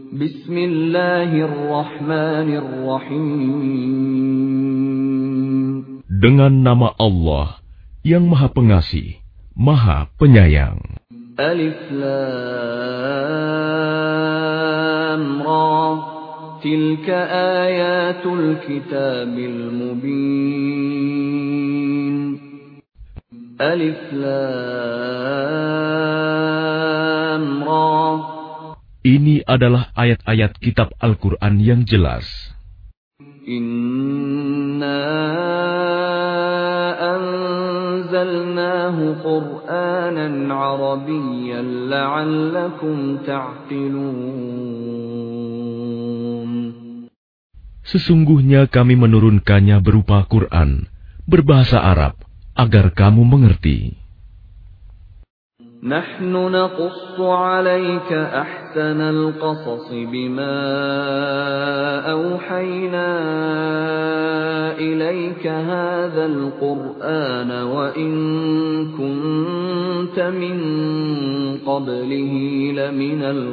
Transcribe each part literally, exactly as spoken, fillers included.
Bismillahirrahmanirrahim. Dengan nama Allah yang Maha Pengasih, Maha Penyayang. Alif Lam Ra. Tilka ayatul kitabil mubin. Alif Lam Ra. Ini adalah ayat-ayat kitab Al-Quran yang jelas. Inna anzalnahu Qur'anan Arabiyyan la'allakum ta'qilun. Sesungguhnya kami menurunkannya berupa Quran, berbahasa Arab, agar kamu mengerti. Nahnu naqussu 'alaika ahsanal qasas bima awhayna ilaika hadzal qur'ana wa in kunta min qablihi laminal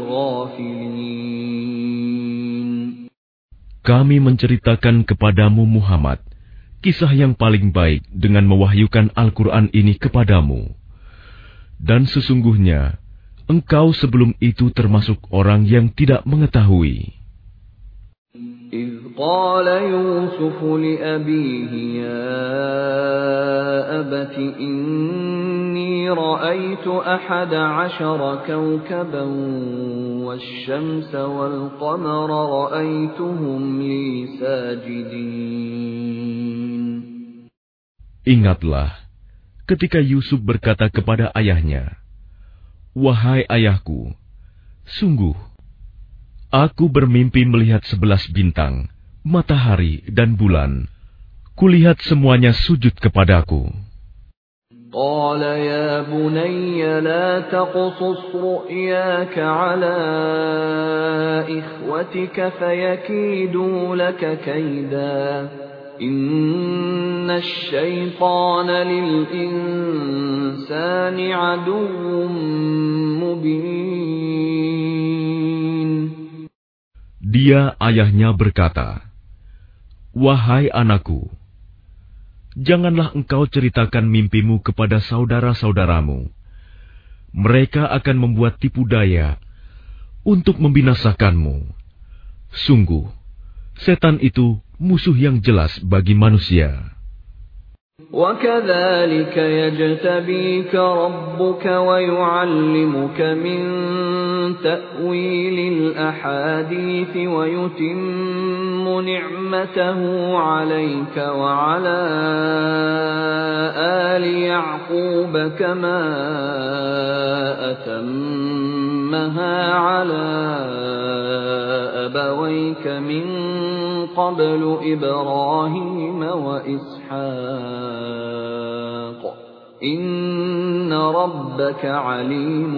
ghafilin. Kami menceritakan kepadamu Muhammad kisah yang paling baik dengan mewahyukan Al-Quran ini kepadamu. Dan sesungguhnya, engkau sebelum itu termasuk orang yang tidak mengetahui. إِذْ قَالَ يُوسُفُ لِأَبِيهِ يَا أَبَتِ إِنِّي رَأَيْتُ أَحَدَ عَشَرَ كَوْكَبًا وَالشَّمْسَ وَالْقَمَرَ رَأَيْتُهُمْ لِي سَاجِدِينَ. Ingatlah ketika Yusuf berkata kepada ayahnya, "Wahai ayahku, sungguh, aku bermimpi melihat sebelas bintang, matahari dan bulan. Kulihat semuanya sujud kepadaku." قال يا بني لا تقصص رؤياك على إخوتك فيكيدوا لك كيدا إن الشيطان للإنسان عدو مبين. Dia ayahnya berkata, "Wahai anakku, janganlah engkau ceritakan mimpimu kepada saudara-saudaramu. Mereka akan membuat tipu daya untuk membinasakanmu. Sungguh, setan itu musuh yang jelas bagi manusia." وَكَذَلِكَ يَجْتَبِيكَ رَبُّكَ وَيُعَلِّمُكَ مِن تَأْوِيلِ الْأَحَادِيثِ وَيُتِمُّ نِعْمَتَهُ عَلَيْكَ وَعَلَى آلِ يَعْقُوبَ كَمَا أَتَمَّهَا عَلَى أَبَوَيْكَ مِن قَبْلُ إِبْرَاهِيمَ وَإِسْحَاقَ إِنَّ رَبَّكَ عَلِيمٌ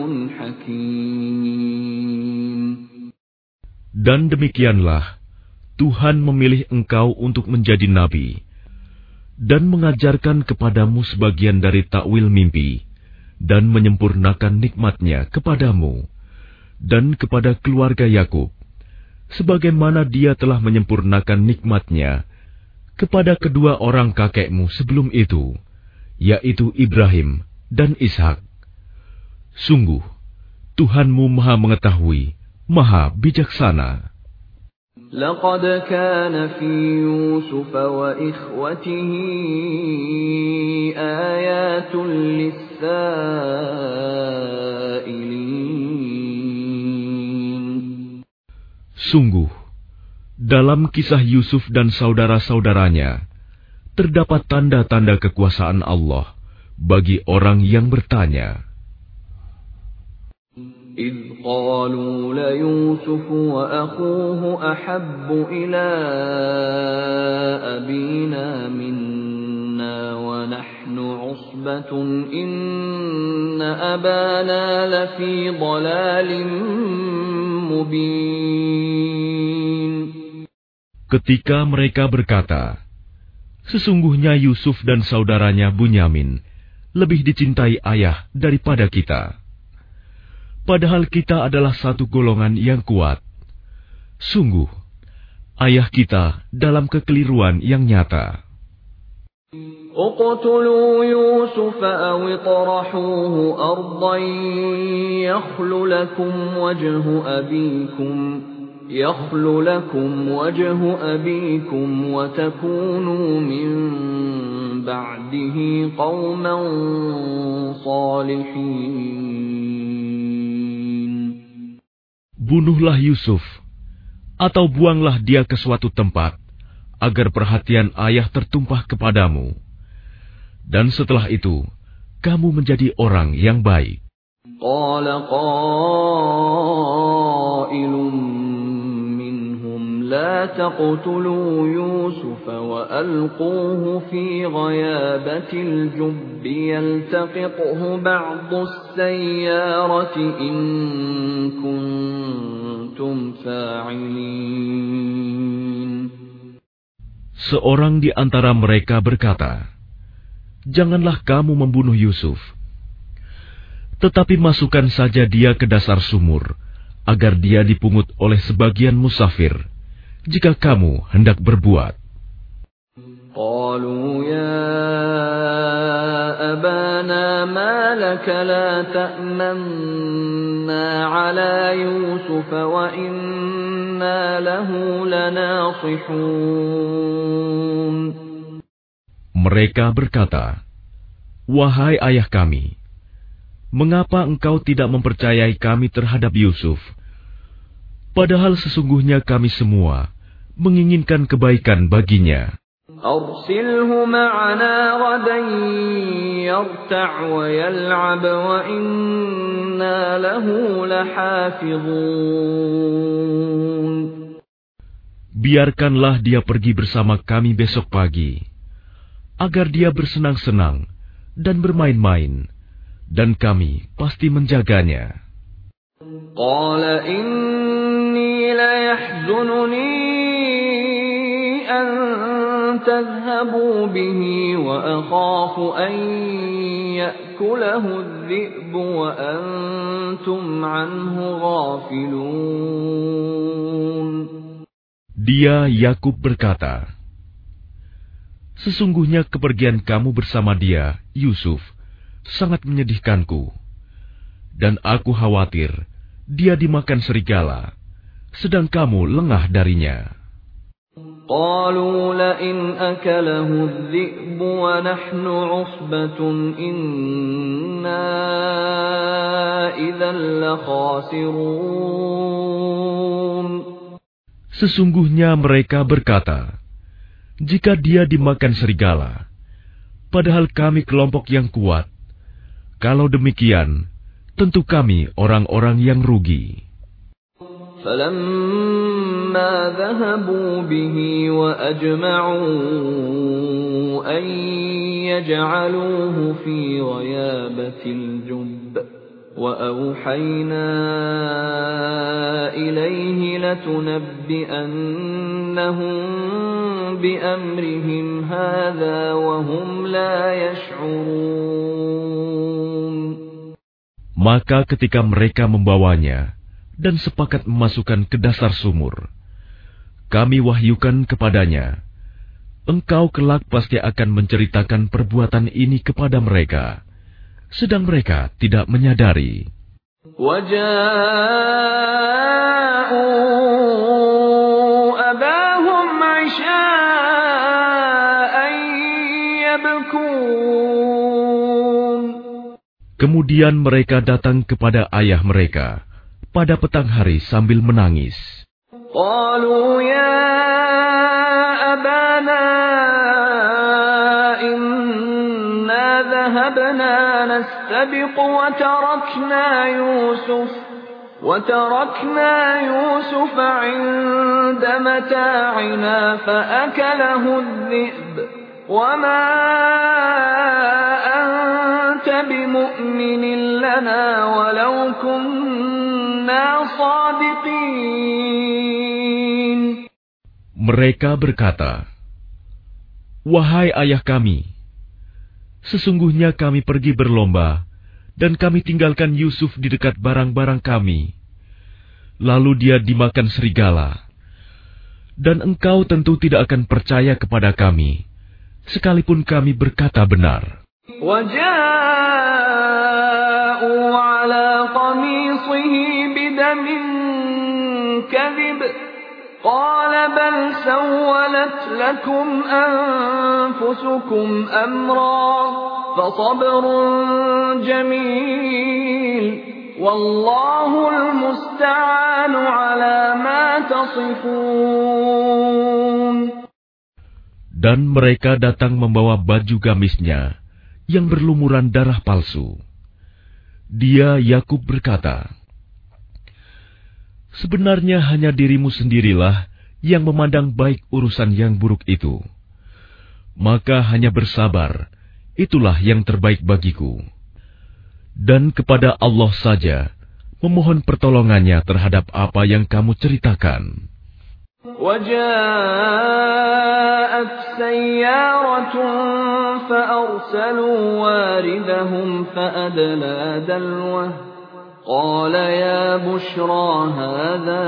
حَكِيمٌ. Dan demikianlah Tuhan memilih engkau untuk menjadi nabi dan mengajarkan kepadamu sebagian dari takwil mimpi dan menyempurnakan nikmat-Nya kepadamu dan kepada keluarga Yakub, sebagaimana Dia telah menyempurnakan nikmat-Nya kepada kedua orang kakekmu sebelum itu, yaitu Ibrahim dan Ishak. Sungguh, Tuhanmu Maha Mengetahui, Maha Bijaksana. لقد كان في يوسف وإخوته آيات للسائلين. Sungguh, dalam kisah Yusuf dan saudara-saudaranya, terdapat tanda-tanda kekuasaan Allah bagi orang yang bertanya. إِذْ قَالُوا لَيُوسُفُ وَأَخُوهُ أَحَبُّ إِلَىٰ أَبِينَا مِنَّا وَنَحْنُ عُصْبَةٌ إِنَّ أَبَانَا لَفِي ضَلَالٍ مُبِينٍ. Ketika mereka berkata, "Sesungguhnya Yusuf dan saudaranya Bunyamin lebih dicintai ayah daripada kita. Padahal kita adalah satu golongan yang kuat. Sungguh, ayah kita dalam kekeliruan yang nyata. اقتلوا يوسف أو اطرحوه أرضا يخل لكم وجه أبيكم يخل لكم وجه أبيكم وتكونوا من بعده قوما صالحين. Bunuhlah Yusuf, atau buanglah dia ke suatu tempat, agar perhatian ayah tertumpah kepadamu. Dan setelah itu, kamu menjadi orang yang baik. Qala qailun minhum la taqtulu Yusuf wa alquhu fi ghayabatil jubb yaltaqithu ba'du as-sayyarati in kuntum fa'ilin. Seorang di antara mereka berkata, "Janganlah kamu membunuh Yusuf, tetapi masukkan saja dia ke dasar sumur, agar dia dipungut oleh sebagian musafir, jika kamu hendak berbuat." Qalu ya abana ma laka la ta'manna ala Yusuf wa inna lahu lanasihun. Mereka berkata, "Wahai ayah kami, mengapa engkau tidak mempercayai kami terhadap Yusuf? Padahal sesungguhnya kami semua menginginkan kebaikan baginya. Arsilhu ma'ana ghadan yarta' wa yal'ab wa inna lahu lahafizun." Biarkanlah dia pergi bersama kami besok pagi, agar dia bersenang-senang dan bermain-main, dan kami pasti menjaganya. Qala inni la yahzununi an tadhhabu bihi wa akhafu an ya'kulahu adh-dhi'bu wa antum anhu ghafilun. Dia Yakub berkata, "Sesungguhnya kepergian kamu bersama dia, Yusuf, sangat menyedihkanku, dan aku khawatir dia dimakan serigala, sedang kamu lengah darinya." Qalu la in akalahu adh-dhi'bu wa nahnu 'usbatun inna idzan la khasirun. Sesungguhnya mereka berkata, "Jika dia dimakan serigala, padahal kami kelompok yang kuat, kalau demikian, tentu kami orang-orang yang rugi." Falamma dhahabu bihi wa ajma'u an yaj'aluhu fi ghayabatil jubb wa awhayna ilayhi latunabbi'annahum bi amrihim hadha wa hum la yash'urun. Maka ketika mereka membawanya dan sepakat memasukkan ke dasar sumur, kami wahyukan kepadanya, "Engkau kelak pasti akan menceritakan perbuatan ini kepada mereka," sedang mereka tidak menyadari. Waja'u abahum 'isha'an yabkun. Kemudian mereka datang kepada ayah mereka pada petang hari sambil menangis. Qalu ya abana inna dhahabna nastabiq wa tarakna Yusuf wa tarakna Yusuf 'inda mata'ina fa akalahu adh-dhi'b wa ma anta bimu'minin lana walau kunna sadiqin. Mereka berkata, "Wahai ayah kami, sesungguhnya kami pergi berlomba dan kami tinggalkan Yusuf di dekat barang-barang kami. Lalu dia dimakan serigala, Dan engkau tentu tidak akan percaya kepada kami, sekalipun kami berkata benar. وَجَاءُوا عَلَى قَمِيصِهِ بِدَمٍ كَذِبٍ قَالَ بَلْ سَوَّلَتْ لَكُمْ أَنفُسُكُمْ أَمْرًا فَصَبْرٌ جَمِيلٌ وَاللَّهُ الْمُسْتَعَانُ عَلَى مَا تَصِفُونَ. Dan mereka datang membawa baju gamisnya yang berlumuran darah palsu. Dia, Yakub, berkata, sebenarnya hanya dirimu sendirilah yang memandang baik urusan yang buruk itu. Maka hanya bersabar, itulah yang terbaik bagiku. Dan kepada Allah saja memohon pertolongannya terhadap apa yang kamu ceritakan. وَجَاءَتْ سَيَّارَةٌ فَأَرْسَلُوا وَارِدَهُمْ فَأَدْلَىٰ دَلْوَهُ قَالَ يَا بُشْرَىٰ هَٰذَا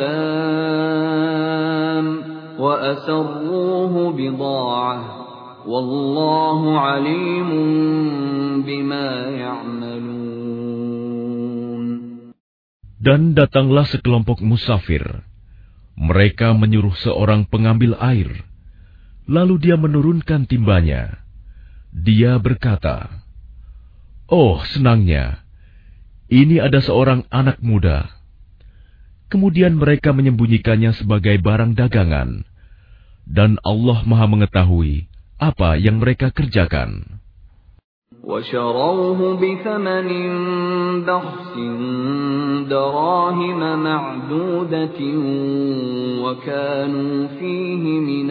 غُلَامٌ وَأَسَرُّوهُ بِضَاعَةً وَاللَّهُ عَلِيمٌ بِمَا يَعْمَلُونَ. Dan datanglah sekelompok musafir. Mereka menyuruh seorang pengambil air, lalu dia menurunkan timbanya. Dia berkata, oh senangnya, ini ada seorang anak muda. Kemudian mereka menyembunyikannya sebagai barang dagangan, dan Allah Maha mengetahui apa yang mereka kerjakan. وَشَرَوْهُ بِثَمَنٍ بَخْسٍ دَرَاهِمَ مَعْدُودَةٍ وَكَانُوا فِيهِ مِنَ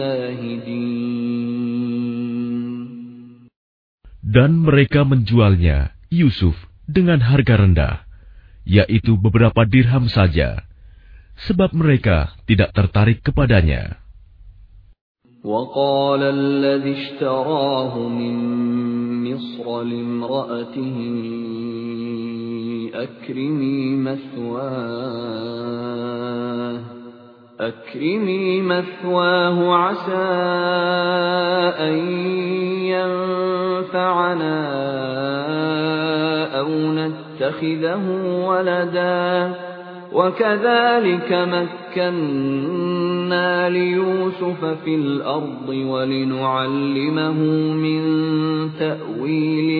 الزَّاهِدِينَ. Dan mereka menjualnya, Yusuf, dengan harga rendah, yaitu beberapa dirham saja, sebab mereka tidak tertarik kepadanya. وَقَالَ الَّذِي اشْتَرَاهُ مِن مِّصْرَ لِامْرَأَتِهِ أَكْرِمِي مَثْوَاهُ أَكْرِمِي مَثْوَاهُ عَسَىٰ أَن يَنفَعَنَا أَوْ نَتَّخِذَهُ وَلَدًا وَكَذَلِكَ مَكَّنَّا لِيُوسُفَ فِي الْأَرْضِ وَلِنُعَلِّمَهُ مِن تَأْوِيلِ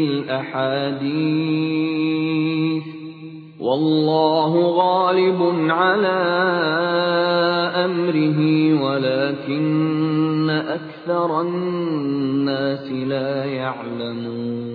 الْأَحَادِيثِ وَاللَّهُ غَالِبٌ عَلَىٰ أَمْرِهِ وَلَكِنَّ أَكْثَرَ النَّاسِ لَا يَعْلَمُونَ.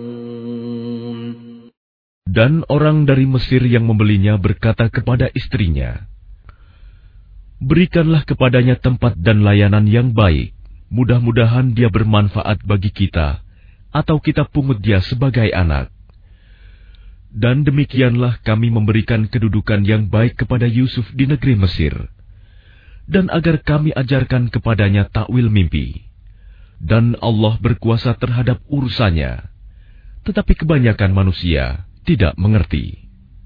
Dan orang dari Mesir yang membelinya berkata kepada istrinya, berikanlah kepadanya tempat dan layanan yang baik, mudah-mudahan dia bermanfaat bagi kita, atau kita pungut dia sebagai anak. Dan demikianlah kami memberikan kedudukan yang baik kepada Yusuf di negeri Mesir, dan agar kami ajarkan kepadanya takwil mimpi. Dan Allah berkuasa terhadap urusannya, tetapi kebanyakan manusia tidak mengerti.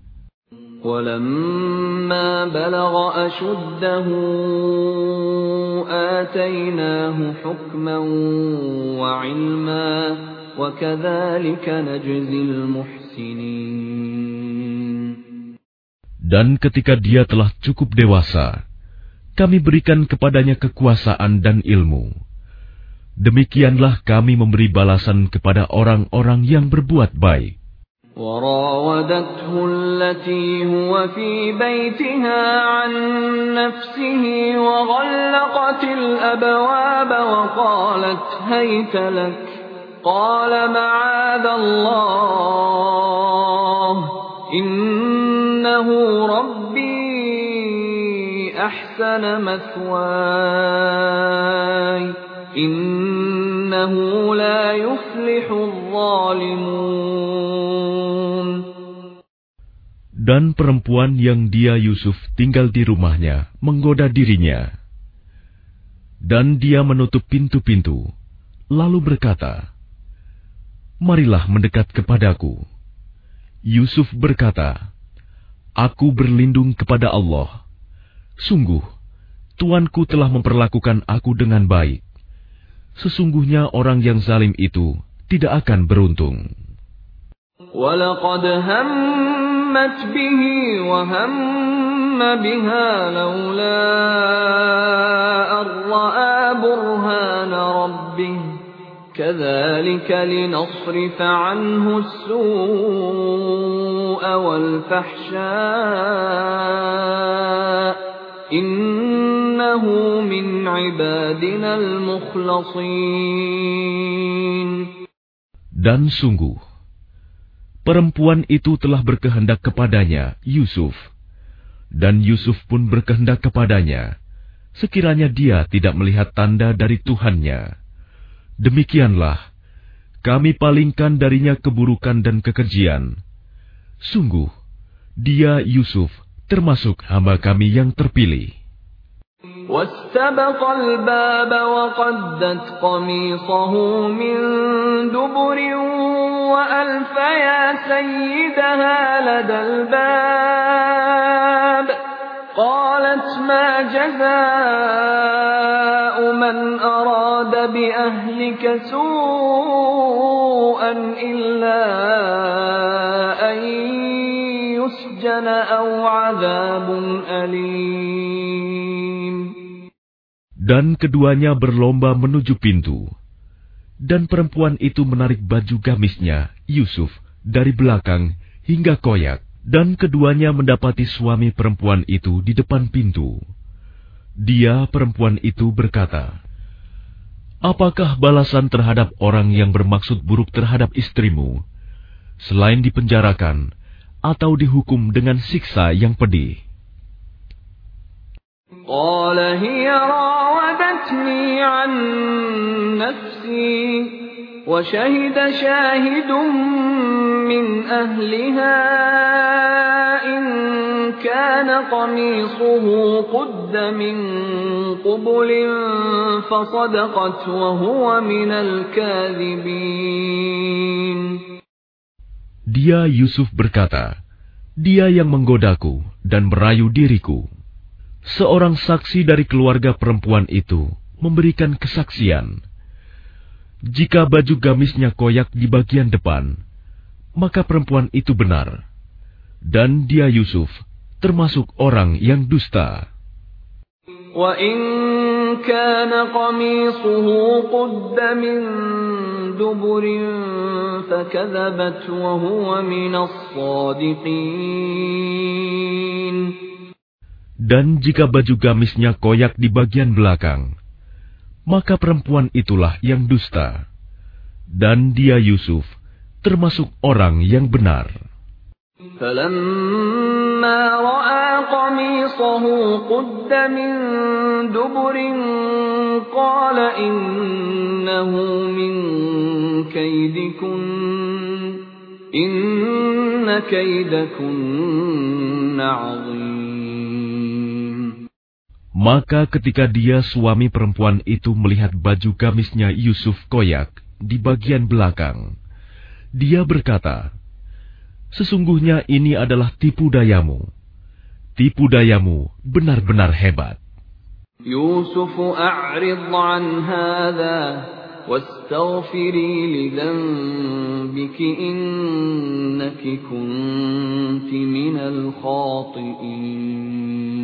وَلَمَّا بَلَغَ أَشُدَّهُ آتَيْنَاهُ حُكْمًا وَعِلْمًا وَكَذَلِكَ نَجْزِي الْمُحْسِنِينَ. Dan ketika dia telah cukup dewasa, kami berikan kepadanya kekuasaan dan ilmu. Demikianlah kami memberi balasan kepada orang-orang yang berbuat baik. وراودته التي هو في بيتها عن نفسه وغلقت الأبواب وقالت هيت لك قال معاذ الله إنه ربي أحسن مثواي إنه لا يفلح الظالمون. Dan perempuan yang dia Yusuf tinggal di rumahnya menggoda dirinya. Dan dia menutup pintu-pintu, lalu berkata, marilah mendekat kepadaku. Yusuf berkata, aku berlindung kepada Allah. Sungguh, Tuanku telah memperlakukan aku dengan baik. Sesungguhnya orang yang zalim itu tidak akan beruntung. وَلَقَدْ هَمَّتْ بِهِ وَهَمَّ بِهَا لَوْلَا أَن رَّأَىٰ بُرْهَانَ رَبِّهِ كَذَٰلِكَ لِنَصْرِفَ عَنْهُ السُّوءَ وَالْفَحْشَاءَ إِنَّهُ مِنْ عِبَادِنَا الْمُخْلَصِينَ. Dan sungguh, perempuan itu telah berkehendak kepadanya, Yusuf. Dan Yusuf pun berkehendak kepadanya, sekiranya dia tidak melihat tanda dari Tuhannya. Demikianlah, kami palingkan darinya keburukan dan kekejian. Sungguh, dia Yusuf termasuk hamba kami yang terpilih. وَاسْتَبَقَ الْبَابَ وَقَدَّتْ قَمِيصَهُ مِنْ دُبُرٍ وَأَلْفَ يَا سَيِّدَهَا لَدَى الْبَابِ قَالَتْ مَا جَزَاءُ مَنْ أَرَادَ بِأَهْلِكَ سُوءًا إِلَّا أَنْ يُسْجَنَ أَوْ عَذَابٌ أَلِيمٌ. Dan keduanya berlomba menuju pintu. Dan perempuan itu menarik baju gamisnya, Yusuf, dari belakang hingga koyak. Dan keduanya mendapati suami perempuan itu di depan pintu. Dia, perempuan itu, berkata, "Apakah balasan terhadap orang yang bermaksud buruk terhadap istrimu, selain dipenjarakan atau dihukum dengan siksa yang pedih?" قال هي راودتني عن نفسي وشهد شاهد من أهلها إن كان قميصه قد من قبل فصدقت وهو من الكاذبين. Dia Yusuf berkata, "Dia yang menggodaku dan merayu diriku." Seorang saksi dari keluarga perempuan itu memberikan kesaksian. Jika baju gamisnya koyak di bagian depan, maka perempuan itu benar. Dan dia Yusuf termasuk orang yang dusta. وَإِنْ كَانَ قَمِيصُهُ قُدَّ مِنْ دُبُرٍ فَكَذَبَتْ وَهُوَ مِنَ الصَّادِقِينَ. Dan jika baju gamisnya koyak di bagian belakang, maka perempuan itulah yang dusta. Dan dia Yusuf termasuk orang yang benar. فَلَمَّا رَأَى قَمِيصَهُ قُدَّ مِنْ دُبُرٍ قَالَ إِنَّهُ مِنْ كَيْدِكُنَّ إِنَّ كَيْدَكُنَّ عَظِيمٌ. Maka ketika dia suami perempuan itu melihat baju gamisnya Yusuf koyak di bagian belakang, dia berkata, "Sesungguhnya ini adalah tipu dayamu. Tipu dayamu benar-benar hebat." Yusuf a'rid 'an hadha wastaghfiri li dhanbiki innaki kunti minal khati'in.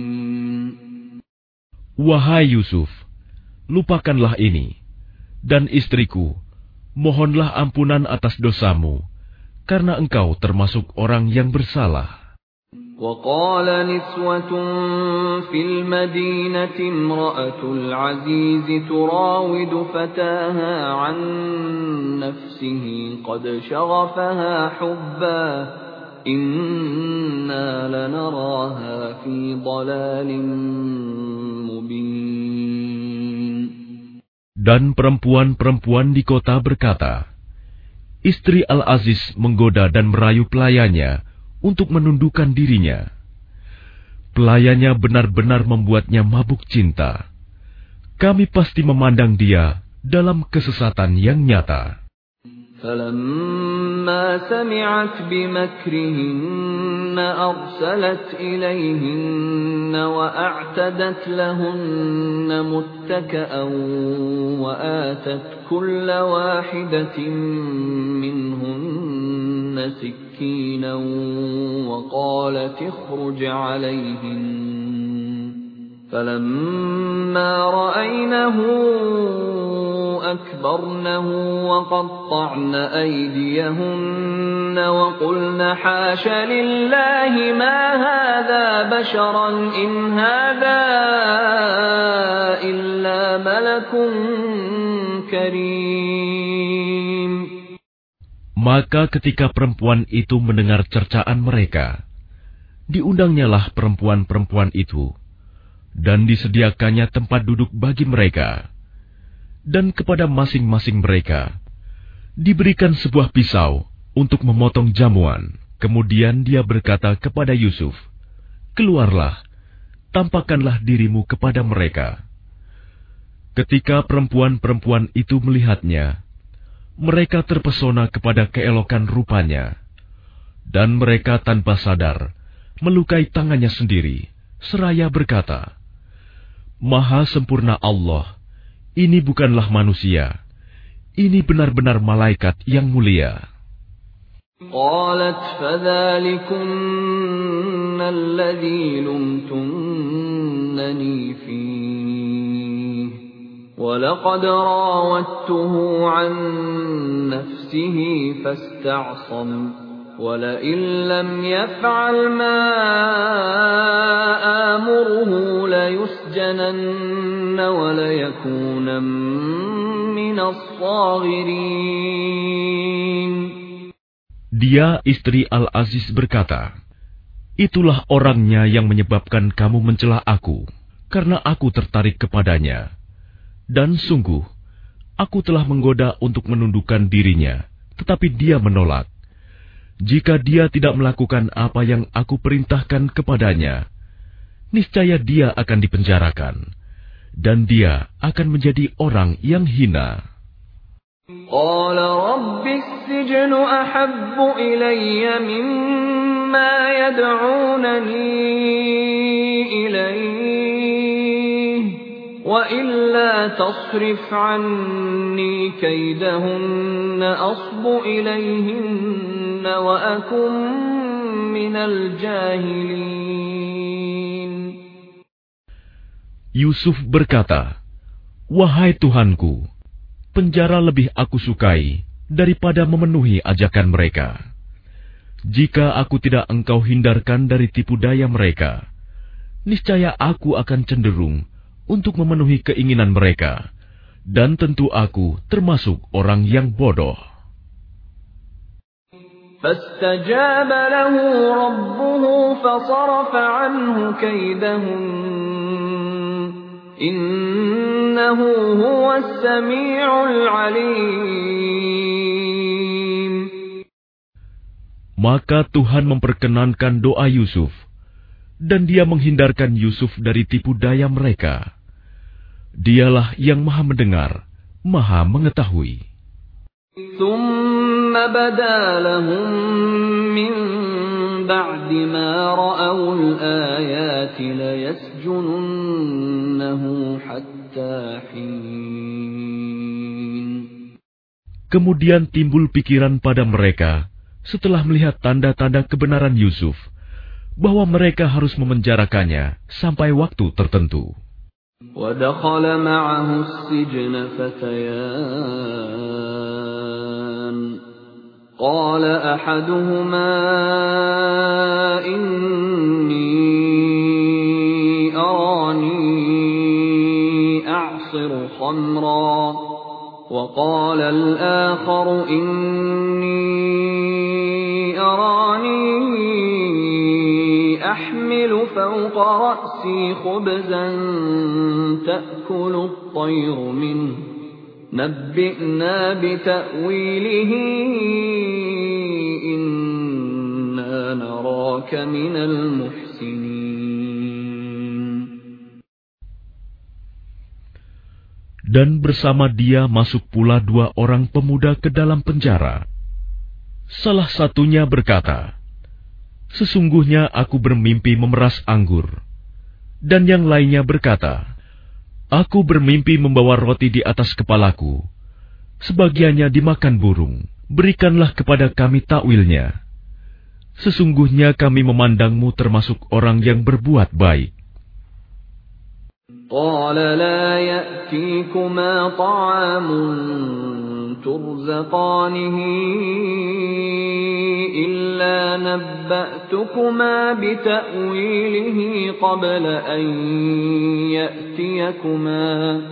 Wahai Yusuf, lupakanlah ini, dan istriku, mohonlah ampunan atas dosamu, karena engkau termasuk orang yang bersalah. وَقَالَ نِسْوَةٌ فِي الْمَدِينَةِ امْرَأَتُ الْعَزِيزِ تُرَاوِدُ فَتَاهَا عَنْ نَفْسِهِ قَدْ شَغَفَهَا حُبًّا إِنَّا لَنَرَاهَا فِي ضَلَالٍ مُبِينٍ. Dan perempuan-perempuan di kota berkata, "Istri Al-Aziz menggoda dan merayu pelayannya untuk menundukkan dirinya. Pelayannya benar-benar membuatnya mabuk cinta. Kami pasti memandang dia dalam kesesatan yang nyata." فَلَمَّا سَمِعَتْ بِمَكْرِهِنَّ أَرْسَلَتْ إِلَيْهِنَّ وَأَعْتَدَتْ لَهُنَّ مُتَّكَأً وَآتَتْ كُلَّ وَاحِدَةٍ مِّنْهُنَّ سِكِّينًا وَقَالَتِ اخْرُجْ عَلَيْهِنَّ فَلَمَّا رَأَيْنَهُ أَكْبَرْنَهُ وَقَطَّعْنَ أَيْدِيَهُنَّ وَقُلْنَ حَاشَ لِلَّهِ مَا هَذَا بَشَرًا إِنْ هَذَا إِلَّا مَلَكٌ كَرِيمٌ. Maka ketika perempuan itu mendengar cercaan mereka, diundangnyalah perempuan-perempuan itu, dan disediakannya tempat duduk bagi mereka. Dan kepada masing-masing mereka diberikan sebuah pisau untuk memotong jamuan. Kemudian dia berkata kepada Yusuf, "Keluarlah, tampakkanlah dirimu kepada mereka." Ketika perempuan-perempuan itu melihatnya, mereka terpesona kepada keelokan rupanya, dan mereka tanpa sadar melukai tangannya sendiri, seraya berkata, "Maha sempurna Allah, ini bukanlah manusia, ini benar-benar malaikat yang mulia." قالت فذلكن الذي لمتنني فيه ولقد راودته عن نفسه فاستعصم ولئن لم يفعل ما آمره ليسجنن وليكونا من الصاغرين. Dia, istri Al-Aziz, berkata, "Itulah orangnya yang menyebabkan kamu mencela aku, karena aku tertarik kepadanya. Dan sungguh, aku telah menggoda untuk menundukkan dirinya, tetapi dia menolak. Jika dia tidak melakukan apa yang aku perintahkan kepadanya, niscaya dia akan dipenjarakan, dan dia akan menjadi orang yang hina." قال رب السجن أحب إلي مما يدعونني إليه وإلا تصرف عني كيدهن أصب إليهن وأكن من الجاهلين. Yusuf berkata, "Wahai Tuhanku, penjara lebih aku sukai daripada memenuhi ajakan mereka. Jika aku tidak engkau hindarkan dari tipu daya mereka, niscaya aku akan cenderung untuk memenuhi keinginan mereka, dan tentu aku termasuk orang yang bodoh." فاستجاب له ربه فصرف عنه كيدهن إنه هو السميع العليم. Maka Tuhan memperkenankan doa Yusuf, dan dia menghindarkan Yusuf dari tipu daya mereka. Dialah yang maha mendengar, maha mengetahui. ثم بدا لهم من بعد ما رأوا الآيات ليسجننه حتى حين. Kemudian timbul pikiran pada mereka setelah melihat tanda-tanda kebenaran Yusuf, bahwa mereka harus memenjarakannya sampai waktu tertentu. وَدَخَلَ مَعَهُ السِّجْنَ فَتَيَانِ قَالَ أَحَدُهُمَا إِنِّي أَرَانِي أَعْصِرُ خَمْرًا وَقَالَ الْآخَرُ إِنِّي أَرَانِي أحمل فوق رأسي خبزا تأكل الطير منه نبئنا بتأويله إنا نراك من المحسنين. Dan bersama dia masuk pula dua orang pemuda ke dalam penjara. Salah satunya berkata, "Sesungguhnya aku bermimpi memeras anggur." Dan yang lainnya berkata, "Aku bermimpi membawa roti di atas kepalaku. Sebagiannya dimakan burung. Berikanlah kepada kami takwilnya. Sesungguhnya kami memandangmu termasuk orang yang berbuat baik." قال لا يأتيكما طعام ترزقانه إلا نبأتكما بتأويله قبل أن يأتيكما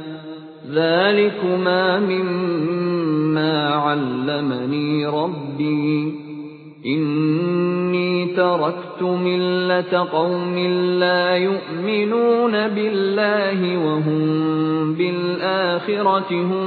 ذلكما مما علمني ربي إني تركت ملة قوم لا يؤمنون بالله وهم بالآخرة هم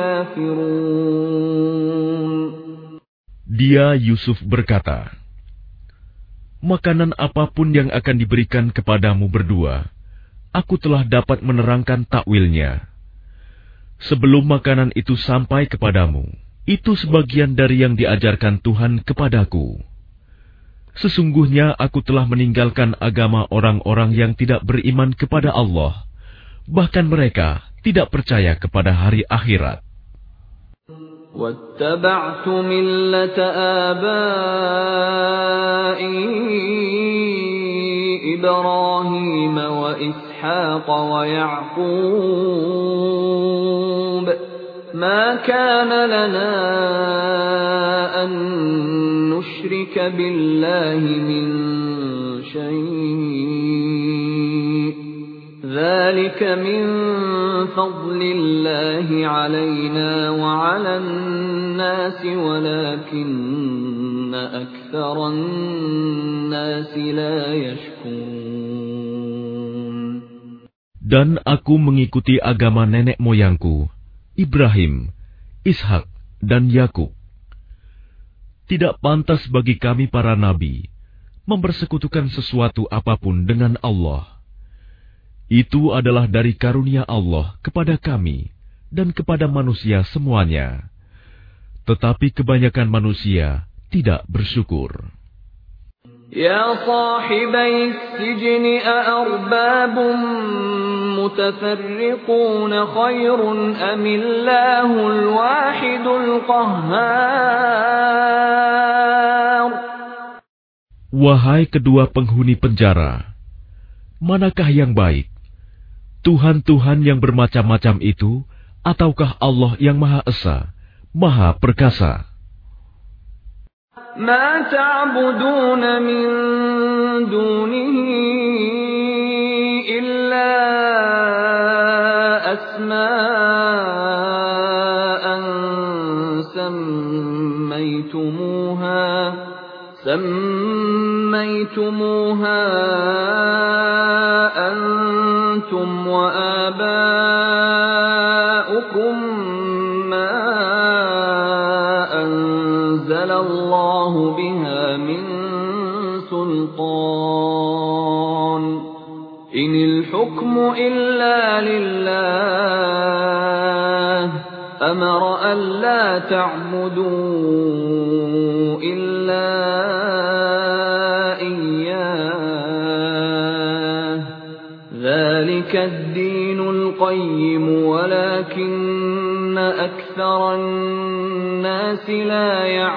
كافرون. Dia Yusuf berkata, "Makanan apapun yang akan diberikan kepadamu berdua, aku telah dapat menerangkan takwilnya. Sebelum makanan itu sampai kepadamu, itu sebagian dari yang diajarkan Tuhan kepadaku. Sesungguhnya aku telah meninggalkan agama orang-orang yang tidak beriman kepada Allah, bahkan mereka tidak percaya kepada hari akhirat." وَاتَّبَعْتُ مِلَّةَ آبَائِي إِبْرَاهِيمَ وَإِسْحَاقَ وَيَعْقُوبَ مَا كَانَ لَنَا أَن نُّشْرِكَ بِاللَّهِ مِن شَيْءٍ ذَلِكَ مِن فَضْلِ اللَّهِ عَلَيْنَا وَعَلَى النَّاسِ وَلَكِنَّ أَكْثَرَ النَّاسِ لَا يَشْكُرُونَ. Dan aku mengikuti agama nenek moyangku, Ibrahim, Ishak, dan Yakub. Tidak pantas bagi kami para nabi mempersekutukan sesuatu apapun dengan Allah. Itu adalah dari karunia Allah kepada kami dan kepada manusia semuanya. Tetapi kebanyakan manusia tidak bersyukur. Ya sahibai sijni a'arbabun mutafarriqun khairun amillahul wahidul qahhar. Wahai kedua penghuni penjara, manakah yang baik? Tuhan-Tuhan yang bermacam-macam itu, ataukah Allah yang Maha Esa, Maha Perkasa? Ma ta'buduna min dunihi illa asma'an sammaytumuha sammaytumuha antum wa aba'ukum ma anzalallahu biha min sultan inil hukmu illa lillah amara an la ta'budu illa ذلك الدين القيم ولكن أكثر الناس لا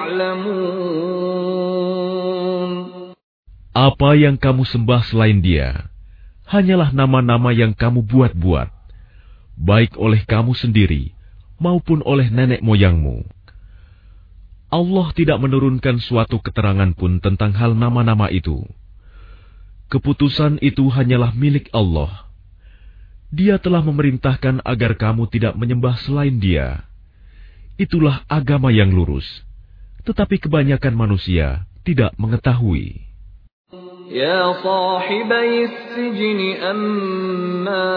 يعلمون. Apa yang kamu sembah selain Dia hanyalah nama-nama yang kamu buat-buat, baik oleh kamu sendiri maupun oleh nenek moyangmu. Allah tidak menurunkan suatu keterangan pun tentang hal nama-nama itu. Keputusan itu hanyalah milik Allah. Dia telah memerintahkan agar kamu tidak menyembah selain Dia. Itulah agama yang lurus. Tetapi kebanyakan manusia tidak mengetahui. Ya sahibai sijni amma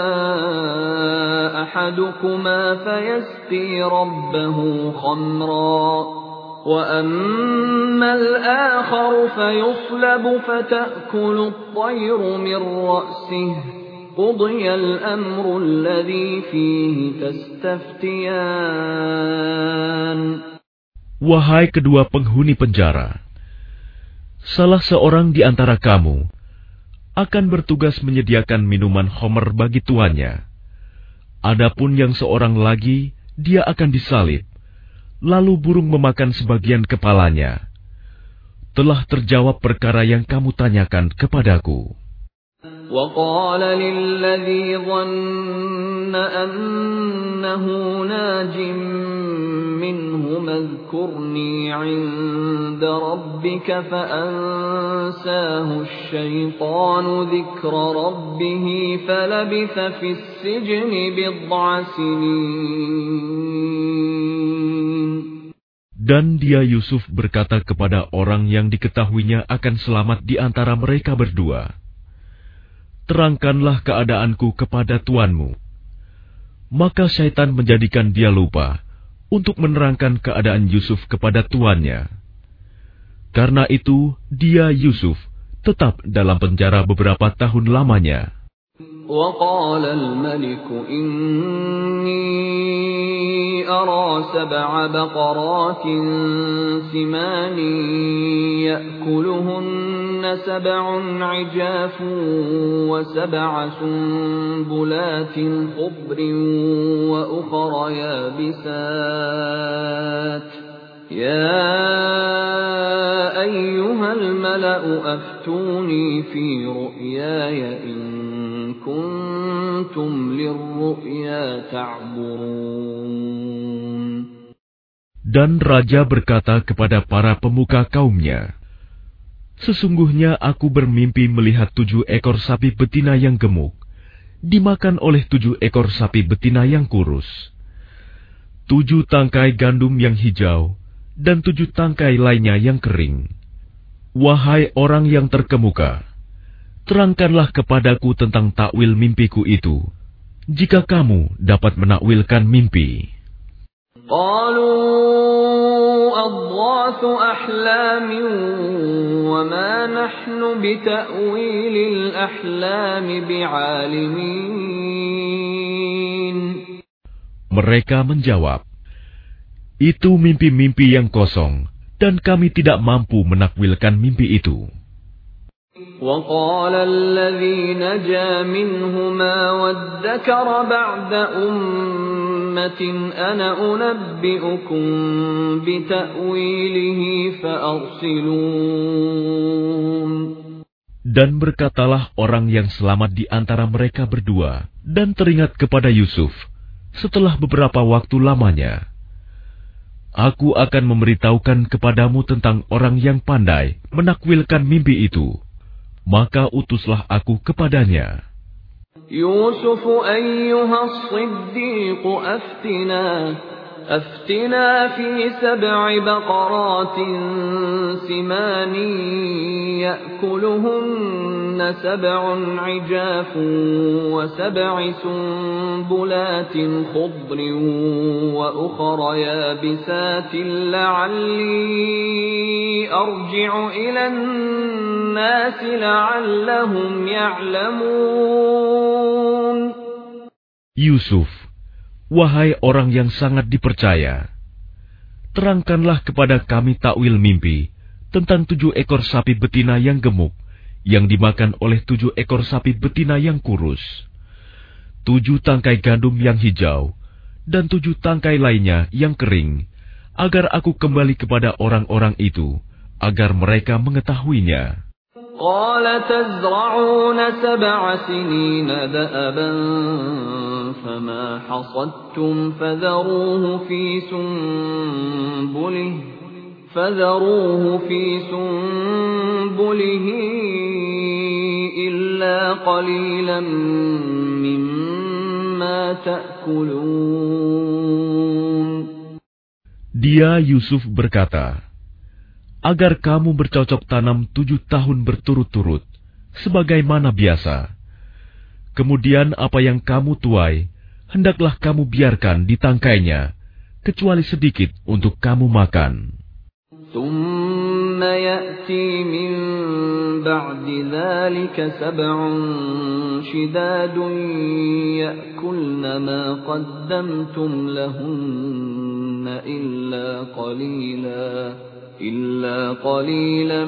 ahadukuma fayasqi rabbahu khamra وَأَمَّا الْآخَرُ فَيُصْلَبُ فَتَأْكُلُ الطَّيْرُ مِنْ رَأْسِهِ قُضِيَ الْأَمْرُ الَّذِي فِيهِ تَسْتَفْتِيَانِ. Wahai kedua penghuni penjara, salah seorang di antara kamu akan bertugas menyediakan minuman khamr bagi tuannya. Adapun yang seorang lagi, dia akan disalib, lalu burung memakan sebagian kepalanya. Telah terjawab perkara yang kamu tanyakan kepadaku. وَقَالَ لِلَّذِي ظَنَّ أَنَّهُ نَاجٍ مِّنْهُمَا اذْكُرْنِي عِندَ رَبِّكَ فَأَنسَاهُ الشَّيْطَانُ ذِكْرَ رَبِّهِ فَلَبِثَ فِي السِّجْنِ بِضْعَ سِنِينَ. Dan dia Yusuf berkata kepada orang yang diketahuinya akan selamat di antara mereka berdua, terangkanlah keadaanku kepada tuanmu. Maka syaitan menjadikan dia lupa untuk menerangkan keadaan Yusuf kepada tuannya. Karena itu, dia Yusuf tetap dalam penjara beberapa tahun lamanya. وَقَالَ الْمَلِكُ إِنِّي أَرَى سَبْعَ بَقَرَاتٍ سِمَانٍ يَأْكُلُهُنَّ سَبْعٌ عِجَافٌ وَسَبْعَ سُنبُلَاتٍ خُضْرٍ وَأُخَرَ يَابِسَاتٍ يَا أَيُّهَا الْمَلَأُ أَفْتُونِي فِي رُؤْيَايَ إِن كُنتُمْ لِلرُّؤْيَا تَعْبُرُونَ. Dan raja berkata kepada para pemuka kaumnya, sesungguhnya aku bermimpi melihat tujuh ekor sapi betina yang gemuk dimakan oleh tujuh ekor sapi betina yang kurus, tujuh tangkai gandum yang hijau, dan tujuh tangkai lainnya yang kering. Wahai orang yang terkemuka, terangkanlah kepadaku tentang takwil mimpiku itu, jika kamu dapat menakwilkan mimpi. قالوا أضغاث أحلام وما نحن بتأويل الأحلام بعالمين. Mereka menjawab, itu mimpi-mimpi yang kosong, dan kami tidak mampu menakwilkan mimpi itu. وقال الذي نجا منهما وادكر بعد أمة أنا أنبئكم بتأويله فأرسلون. Dan berkatalah orang yang selamat di antara mereka berdua dan teringat kepada Yusuf setelah beberapa waktu lamanya. Aku akan memberitahukan kepadamu tentang orang yang pandai menakwilkan mimpi itu. Maka utuslah aku kepadanya. Yusuf ayyuhas siddiq aftina aftina fi sab'i baqaratin simani ya'kuluhunna sab'un 'ijafun wa sab'i sunbulatin khudrin wa ukhra yabisatin la'alli arji'u ila an-nas la'allahum ya'lamun. Yusuf, wahai orang yang sangat dipercaya, terangkanlah kepada kami takwil mimpi tentang tujuh ekor sapi betina yang gemuk yang dimakan oleh tujuh ekor sapi betina yang kurus, tujuh tangkai gandum yang hijau, dan tujuh tangkai lainnya yang kering, agar aku kembali kepada orang-orang itu, agar mereka mengetahuinya. قال تزرعون سبع سنين دأبا فما حصدتم فذروه في سنبله فذروه في سنبله إلا قليلا مما تأكلون. Dia Yusuf berkata, agar kamu bercocok tanam tujuh tahun berturut-turut, sebagaimana biasa. Kemudian apa yang kamu tuai, hendaklah kamu biarkan di tangkainya, kecuali sedikit untuk kamu makan. ثُمَّ يأتي من بعد ذلك سبع شداد يأكلن ما قدمتم لهن إلا قليلا إلا قليلا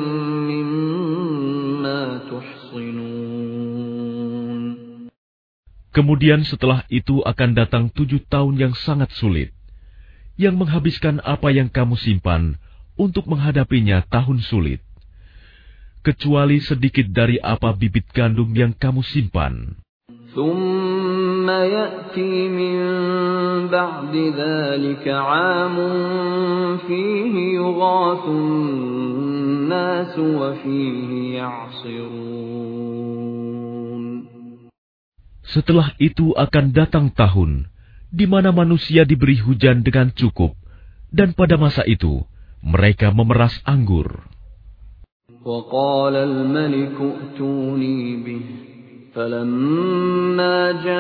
مما تحصنون. Kemudian setelah itu akan datang tujuh tahun yang sangat sulit, yang menghabiskan apa yang kamu simpan untuk menghadapinya tahun sulit, kecuali sedikit dari apa bibit gandum yang kamu simpan. ثم يأتي من بعد ذلك عام فيه يغاث الناس وفيه يعصرون. Setelah itu akan datang tahun di mana manusia diberi hujan dengan cukup, dan pada masa itu mereka memeras anggur. وقال الملك ائتوني به فلما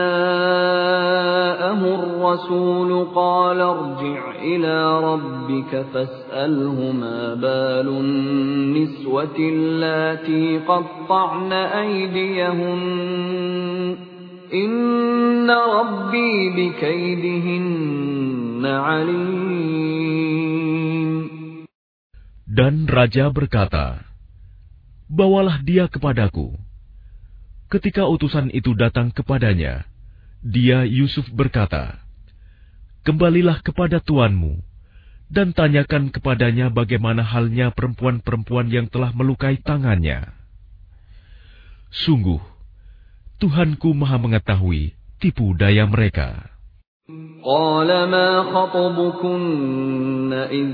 جاءه الرسول قال ارجع إلى ربك فاسأله ما بال النسوة اللاتي قطعن أيديهن إن ربي بكيدهن عليم. Dan raja berkata, bawalah dia kepadaku. Ketika utusan itu datang kepadanya, dia Yusuf berkata, kembalilah kepada tuanmu dan tanyakan kepadanya bagaimana halnya perempuan-perempuan yang telah melukai tangannya. Sungguh, Tuhanku Maha mengetahui tipu daya mereka. قال ما خطبكن إذ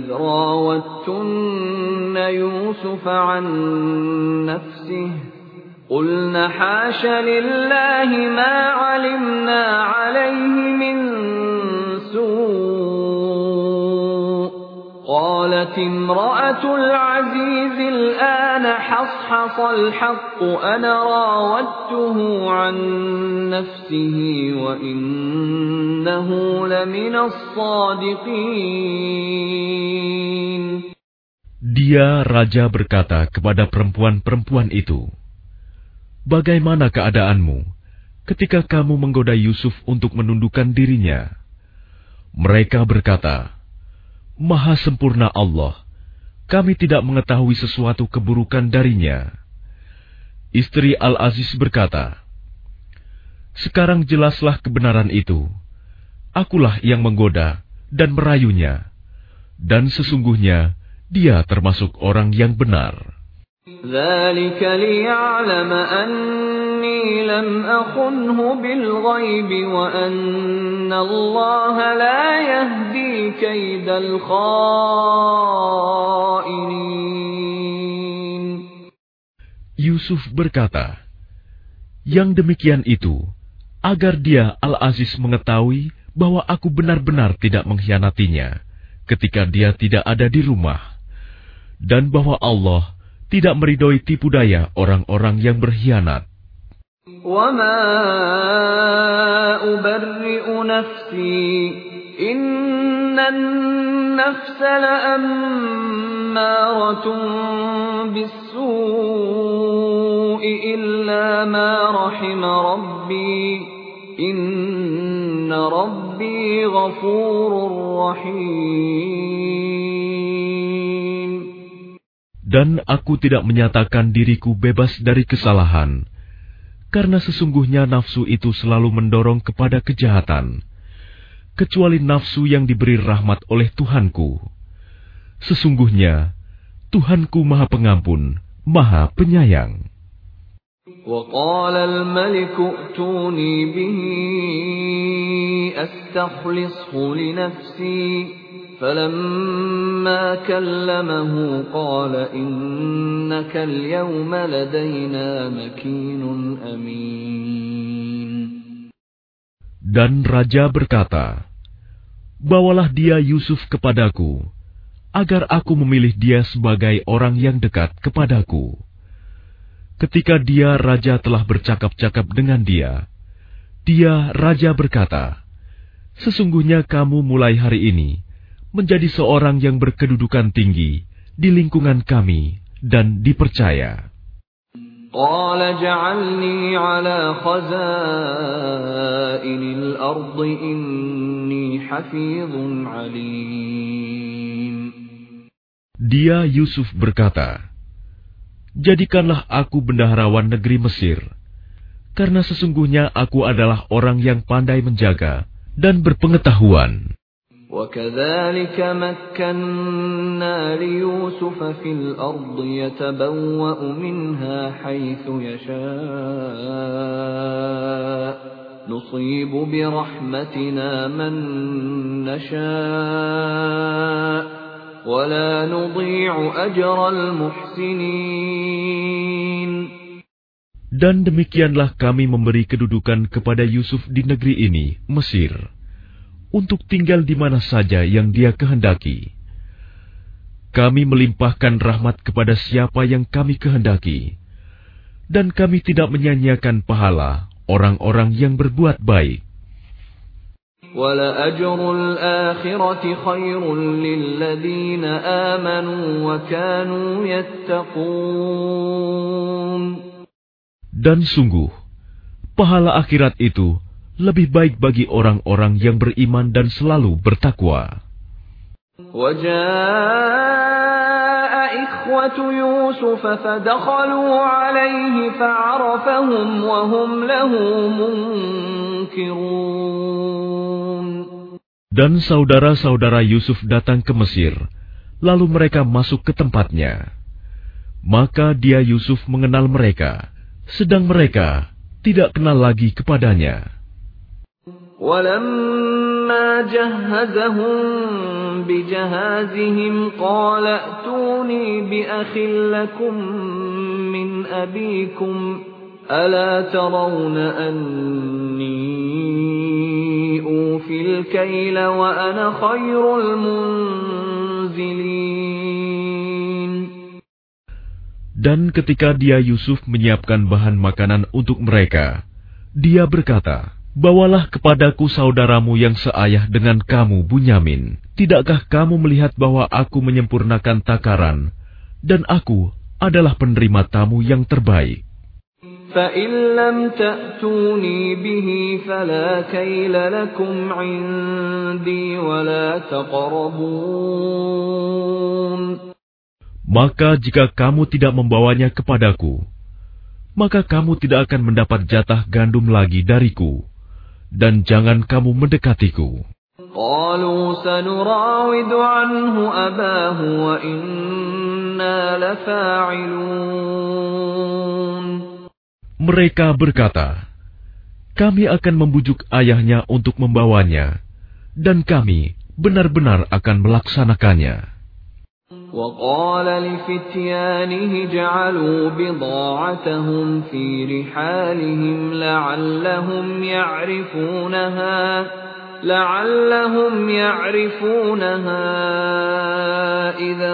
راوتن يوسف عن نفسه قلنا حاش لله ما علمنا عليه من سوء قالت امرأة العزيز الآن حصحص الحق أنا راودته عن نفسه وإنه لمن الصادقين. Dia raja berkata kepada perempuan-perempuan itu, bagaimana keadaanmu ketika kamu menggoda Yusuf untuk menundukkan dirinya? Mereka berkata, Maha sempurna Allah, kami tidak mengetahui sesuatu keburukan darinya. Istri Al-Aziz berkata, sekarang jelaslah kebenaran itu. Akulah yang menggoda dan merayunya, dan sesungguhnya dia termasuk orang yang benar. ذلك ليعلم أني لم أخنه بالغيب وأن الله لا يهدي كيد الخائنين. Yusuf berkata, yang demikian itu agar dia Al-Aziz mengetahui bahwa aku benar-benar tidak mengkhianatinya ketika dia tidak ada di rumah, dan bahwa Allah tidak meridhoi tipu daya orang-orang yang berkhianat. وَمَا أُبَرِّئُ نَفْسِي إِنَّ النَّفْسَ لَأَمَّارَةٌ بِالسُّوءِ إِلَّا مَا رَحِمَ رَبِّي إِنَّ رَبِّي غَفُورٌ رَّحِيمٌ. Dan aku tidak menyatakan diriku bebas dari kesalahan, karena sesungguhnya nafsu itu selalu mendorong kepada kejahatan, kecuali nafsu yang diberi rahmat oleh Tuhanku. Sesungguhnya Tuhanku Maha Pengampun, Maha Penyayang. وَقَالَ الْمَلِكُ ائْتُونِي بِهِ أَسْتَخْلِصْهُ لِنَفْسِي فَلَمَّا كَلَّمَهُ قَالَ إِنَّكَ الْيَوْمَ لَدَيْنَا مَكِينٌ أَمِينٌ. Dan raja berkata, bawalah dia Yusuf kepadaku, agar aku memilih dia sebagai orang yang dekat kepadaku. Ketika dia raja telah bercakap-cakap dengan dia, dia raja berkata, sesungguhnya kamu mulai hari ini menjadi seorang yang berkedudukan tinggi di lingkungan kami dan dipercaya. قال اجعلني على خزائن الأرض إني حفيظ عليم. Dia Yusuf berkata, jadikanlah aku bendaharawan negeri Mesir, karena sesungguhnya aku adalah orang yang pandai menjaga dan berpengetahuan. وَكَذَلِكَ مَكَّنَّا لِيُوسُفَ فِي الْأَرْضِ يَتَبَوَّأُ مِنْهَا حَيْثُ يَشَاءُ نُصِيبُ بِرَحْمَتِنَا مَن نَّشَاءُ وَلَا نُضِيعُ أَجْرَ الْمُحْسِنِينَ. Dan demikianlah kami memberi kedudukan kepada Yusuf di negeri ini, Mesir, untuk tinggal di mana saja yang dia kehendaki. Kami melimpahkan rahmat kepada siapa yang kami kehendaki, dan kami tidak menyanyiakan pahala orang-orang yang berbuat baik. وَلَأَجْرُ الْآخِرَةِ خَيْرٌ لِّلَّذِينَ آمَنُوا وَكَانُوا يَتَّقُونَ. Dan sungguh, pahala akhirat itu lebih baik bagi orang-orang yang beriman dan selalu bertakwa. وَجَاءَ إِخْوَةُ يُوسُفَ فَدَخَلُوا عَلَيْهِ فَعَرَفَهُمْ وَهُمْ لَهُ مُنكِرُونَ. Dan saudara-saudara Yusuf datang ke Mesir, lalu mereka masuk ke tempatnya. Maka dia Yusuf mengenal mereka, sedang mereka tidak kenal lagi kepadanya. وَلَمَّا جَهَّزَهُم بِجَهَازِهِمْ قَالَ ائْتُونِي بِأَخٍ لَّكُم مِّنْ أَبِيكُمْ أَلَا تَرَوْنَ أَنِّي أُوفِي الْكَيْلَ وَأَنَا خَيْرُ الْمُنزِلِينَ. Dan ketika dia Yusuf menyiapkan bahan makanan untuk mereka, dia berkata, bawalah kepadaku saudaramu yang seayah dengan kamu, Bunyamin. Tidakkah kamu melihat bahwa aku menyempurnakan takaran, dan aku adalah penerima tamu yang terbaik? فَإِن لَّمْ تَأْتُونِي بِهِ فَلَا كَيْلَ لَكُمْ عِندِي وَلَا تَقْرَبُونَ. Maka jika kamu tidak membawanya kepadaku, maka kamu tidak akan mendapat jatah gandum lagi dariku, dan jangan kamu mendekatiku. قَالُوا سَنُرَاوِدُ عَنْهُ أَبَاهُ وَإِنَّا لَفَاعِلُونَ. Mereka berkata, kami akan membujuk ayahnya untuk membawanya, dan kami benar-benar akan melaksanakannya. وَقَالَ لِفِتْيَانِهِ اجْعَلُوا بِضَاعَتَهُمْ فِي رِحَالِهِمْ لَعَلَّهُمْ يَعْرِفُونَهَا لَعَلَّهُمْ يَعْرِفُونَهَا إِذَا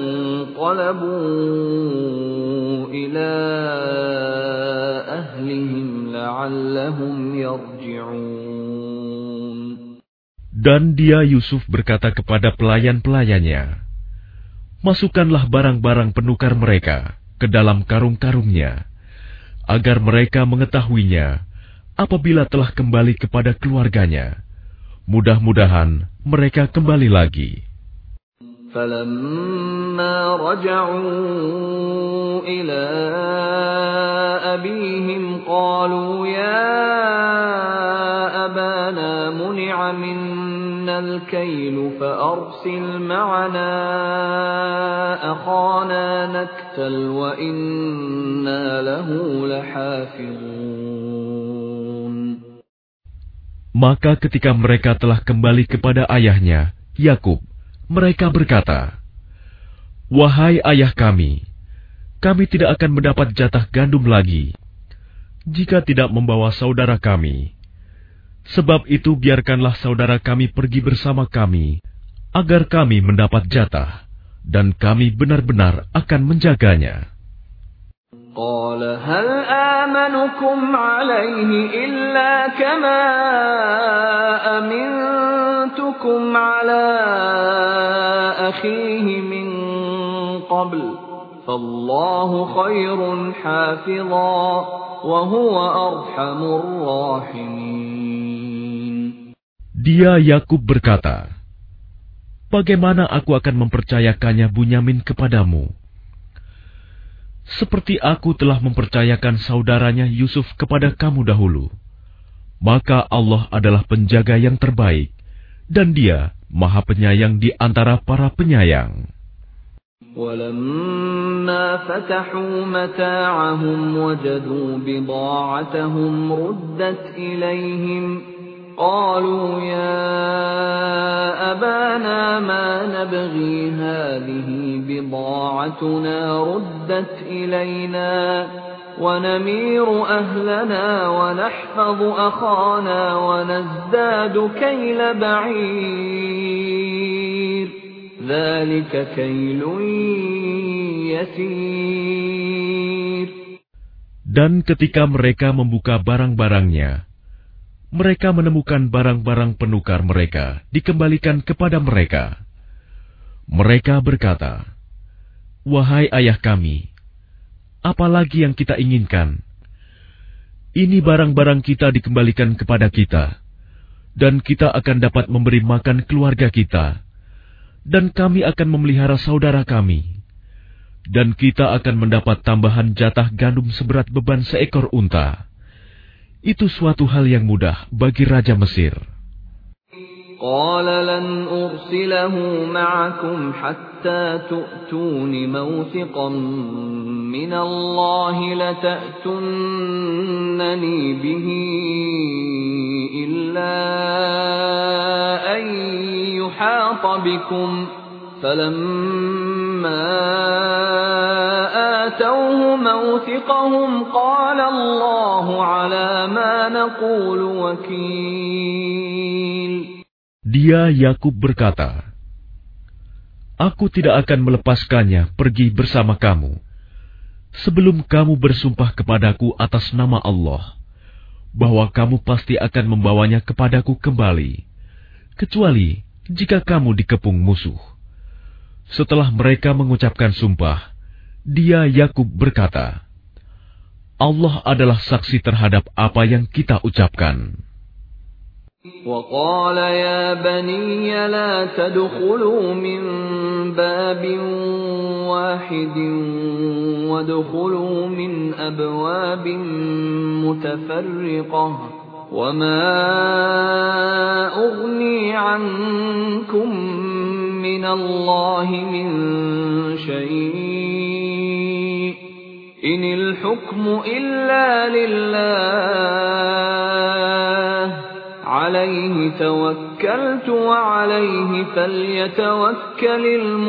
انقَلَبُوا إِلَى أَهْلِهِمْ لَعَلَّهُمْ يَرْجِعُونَ. Dan dia Yusuf berkata kepada pelayan-pelayannya, masukkanlah barang-barang penukar mereka ke dalam karung-karungnya, agar mereka mengetahuinya apabila telah kembali kepada keluarganya. Mudah-mudahan mereka kembali lagi. فَلَمَّا رَجَعُوا إِلَى أَبِيهِمْ قَالُوا يَا أَبَانَا مُنِعَ مِنَّا الْكَيْلُ فَأَرْسِلْ مَعَنَا أَخَانَا نَكْتَلْ وَإِنَّا لَهُ لَحَافِظُونَ. Maka ketika mereka telah kembali kepada ayahnya, Yakub, mereka berkata, wahai ayah kami, kami tidak akan mendapat jatah gandum lagi jika tidak membawa saudara kami. Sebab itu biarkanlah saudara kami pergi bersama kami, agar kami mendapat jatah, dan kami benar-benar akan menjaganya. قال هل آمنكم عليه إلا كما أمنتكم على أخيه من قبل فالله خير حافظا وهو أرحم الراحمين. Dia Yakub berkata, bagaimana aku akan mempercayakannya Bunyamin kepadamu? Seperti aku telah mempercayakan saudaranya Yusuf kepada kamu dahulu. Maka Allah adalah penjaga yang terbaik, dan Dia Maha Penyayang di antara para penyayang. وَلَمَّا فَتَحُوا مَتَاعَهُمْ وَجَدُوا بِضَاعَتَهُمْ رُدَّتْ إِلَيْهِمْ قَالُوا يَا أَبَانَا مَا نَبْغِي هَٰذِهِ بِضَاعَتُنَا رُدَّتْ إِلَيْنَا وَنَمِيرُ أَهْلَنَا وَنَحْفَظُ أَخَانَا وَنَزْدَادُ كَيْلَ بَعِيرٍ ذَلِكَ كَيْلٌ يَسِيرٌ. Dan ketika mereka membuka barang-barangnya, mereka menemukan barang-barang penukar mereka dikembalikan kepada mereka. Mereka berkata, wahai ayah kami, apalagi yang kita inginkan? Ini barang-barang kita dikembalikan kepada kita, dan kita akan dapat memberi makan keluarga kita, dan kami akan memelihara saudara kami, dan kita akan mendapat tambahan jatah gandum seberat beban seekor unta. Itu suatu hal yang mudah bagi Raja Mesir. قال لن أرسله معكم حتى تؤتون موثقا من الله لتأتونني به إلا أن يحاط بكم فلما آتوه موثقهم قال الله على ما نقول وكيل. Dia Yakub berkata, aku tidak akan melepaskannya pergi bersama kamu sebelum kamu bersumpah kepadaku atas nama Allah bahwa kamu pasti akan membawanya kepadaku kembali, kecuali jika kamu dikepung musuh. Setelah mereka mengucapkan sumpah, dia Yakub berkata, Allah adalah saksi terhadap apa yang kita ucapkan. وقال يا بني لا تدخلوا من باب واحد وادخلوا من أبواب متفرقة وما أغني عنكم من الله من شيء إن الحكم إلا لله عليه توكلت وعليه فليتوكل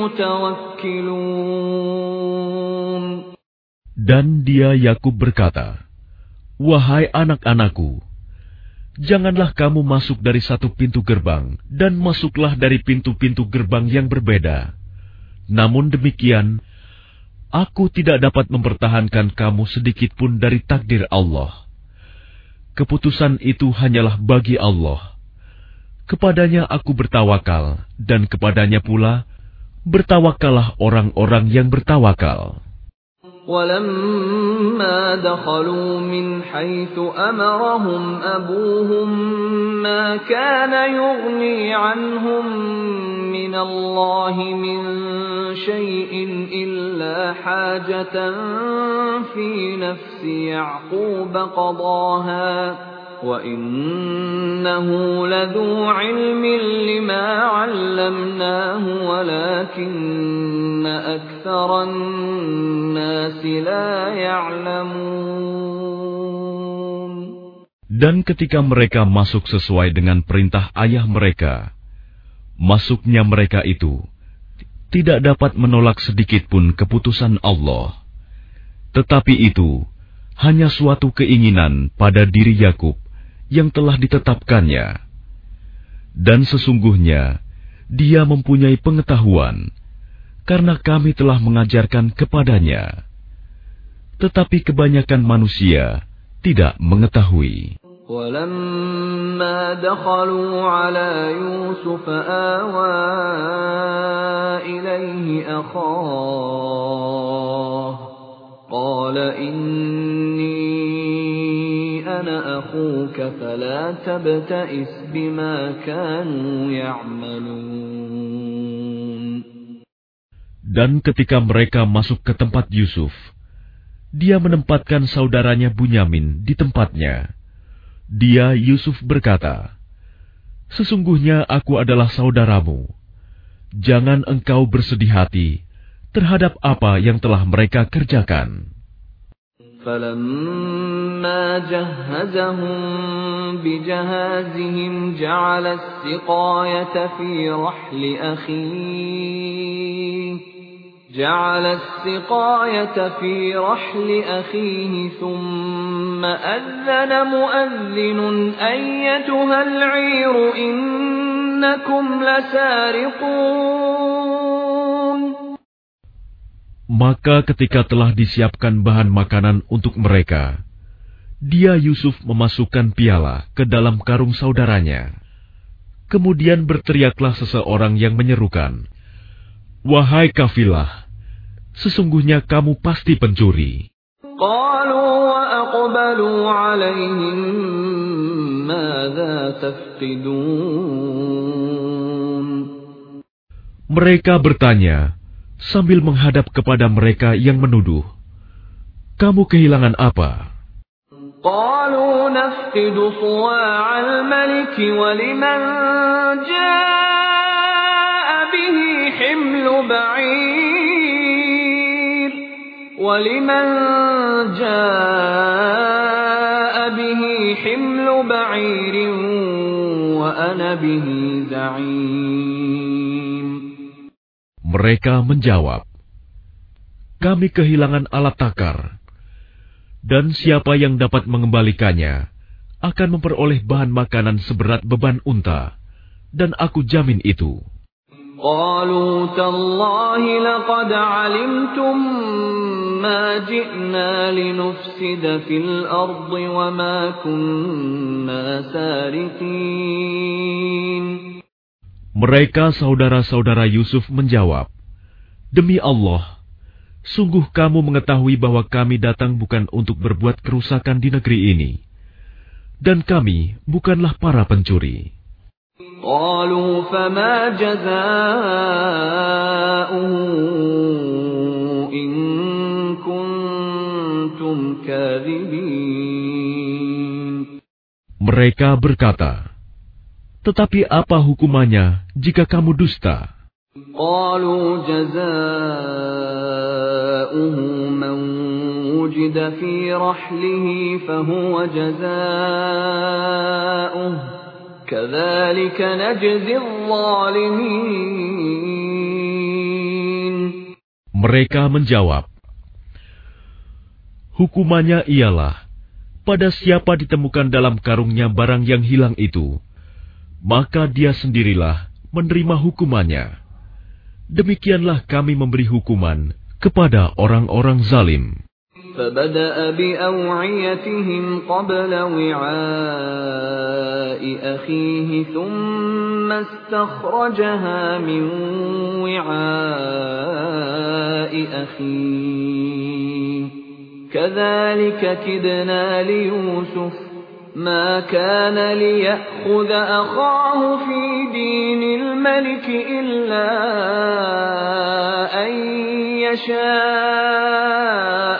المتوكلون. Dan dia Yakub berkata, wahai anak-anakku, janganlah kamu masuk dari satu pintu gerbang dan masuklah dari pintu-pintu gerbang yang berbeda. Namun demikian, aku tidak dapat mempertahankan kamu sedikit pun dari takdir Allah. Keputusan itu hanyalah bagi Allah. Kepadanya aku bertawakal, dan kepadanya pula bertawakallah orang-orang yang bertawakal. وَلَمَّا دَخَلُوا مِنْ حَيْثُ أَمَرَهُمْ أَبُوهُمْ مَا كَانَ يُغْنِي عَنْهُمْ مِنَ اللَّهِ مِنْ شَيْءٍ إِلَّا حَاجَةً فِي نَفْسِ يَعْقُوبَ قَضَاهَا وَإِنَّهُ لَذُو عِلْمٍ لِمَا عَلَّمْنَاهُ وَلَكِنَّ أَكْثَرَ النَّاسِ لَا يَعْلَمُونَ. Dan ketika mereka masuk sesuai dengan perintah ayah mereka, masuknya mereka itu tidak dapat menolak sedikit pun keputusan Allah. Tetapi itu hanya suatu keinginan pada diri Yakub yang telah ditetapkannya. Dan sesungguhnya dia mempunyai pengetahuan, karena kami telah mengajarkan kepadanya. Tetapi kebanyakan manusia tidak mengetahui. وَلَمَّا دَخَلُوا عَلَى يُوسُفَ آوَى إِلَيْهِ أَخَاهُ قَالَ إِنِّي أَنَا أَخُوكَ فَلَا تَبْتَئِسْ بِمَا كَانُوا يَعْمَلُونَ. Dan ketika mereka masuk ke tempat Yusuf, dia menempatkan saudaranya Bunyamin di tempatnya. Dia, Yusuf, berkata, "Sesungguhnya aku adalah saudaramu. Jangan engkau bersedih hati terhadap apa yang telah mereka kerjakan." فَلَمَّا جَهَّزَهُم بِجَهَازِهِمْ جَعَلَ السِّقَايَةَ فِي رَحْلِ أَخِيهِ جعل السقاية في رحل أخيه ثم أذن مؤذن أيتها العير إنكم لسارقون. Maka ketika telah disiapkan bahan makanan untuk mereka, dia Yusuf memasukkan piala ke dalam karung saudaranya. Kemudian berteriaklah seseorang yang menyerukan, "Wahai kafilah, sesungguhnya kamu pasti pencuri." قالوا وأقبلوا عليهم ماذا تفقدون. Mereka bertanya sambil menghadap kepada mereka yang menuduh, "Kamu kehilangan apa?" قالوا نفقد صواع الملك ولمن جاء به حمل بعير ولمن جاء به حمل بعير وأنا به زعيم. Mereka menjawab, "Kami kehilangan alat takar, dan siapa yang dapat mengembalikannya akan memperoleh bahan makanan seberat beban unta, dan aku jamin itu." قالوا تالله لقد علمتم ما جئنا لنفسد في الأرض وما كنا سارقين. Mereka saudara-saudara Yusuf menjawab, "Demi Allah, sungguh kamu mengetahui bahwa kami datang bukan untuk berbuat kerusakan di negeri ini, dan kami bukanlah para pencuri." قالوا فما جزاؤه إن كنتم كاذبين. Mereka berkata, "Tetapi apa hukumannya jika kamu dusta?" قالوا جزاؤه من وجد في رحله فهو جزاؤه كذلك نجزي الظالمين. Mereka menjawab, "Hukumannya ialah pada siapa ditemukan dalam karungnya barang yang hilang itu, maka dia sendirilah menerima hukumannya. Demikianlah kami memberi hukuman kepada orang-orang zalim." فبدأ بأوعيتهم قبل وعاء أخيه ثم استخرجها من وعاء أخيه كذلك كدنا ليوسف ما كان ليأخذ أخاه في دين الملك إلا أن يشاء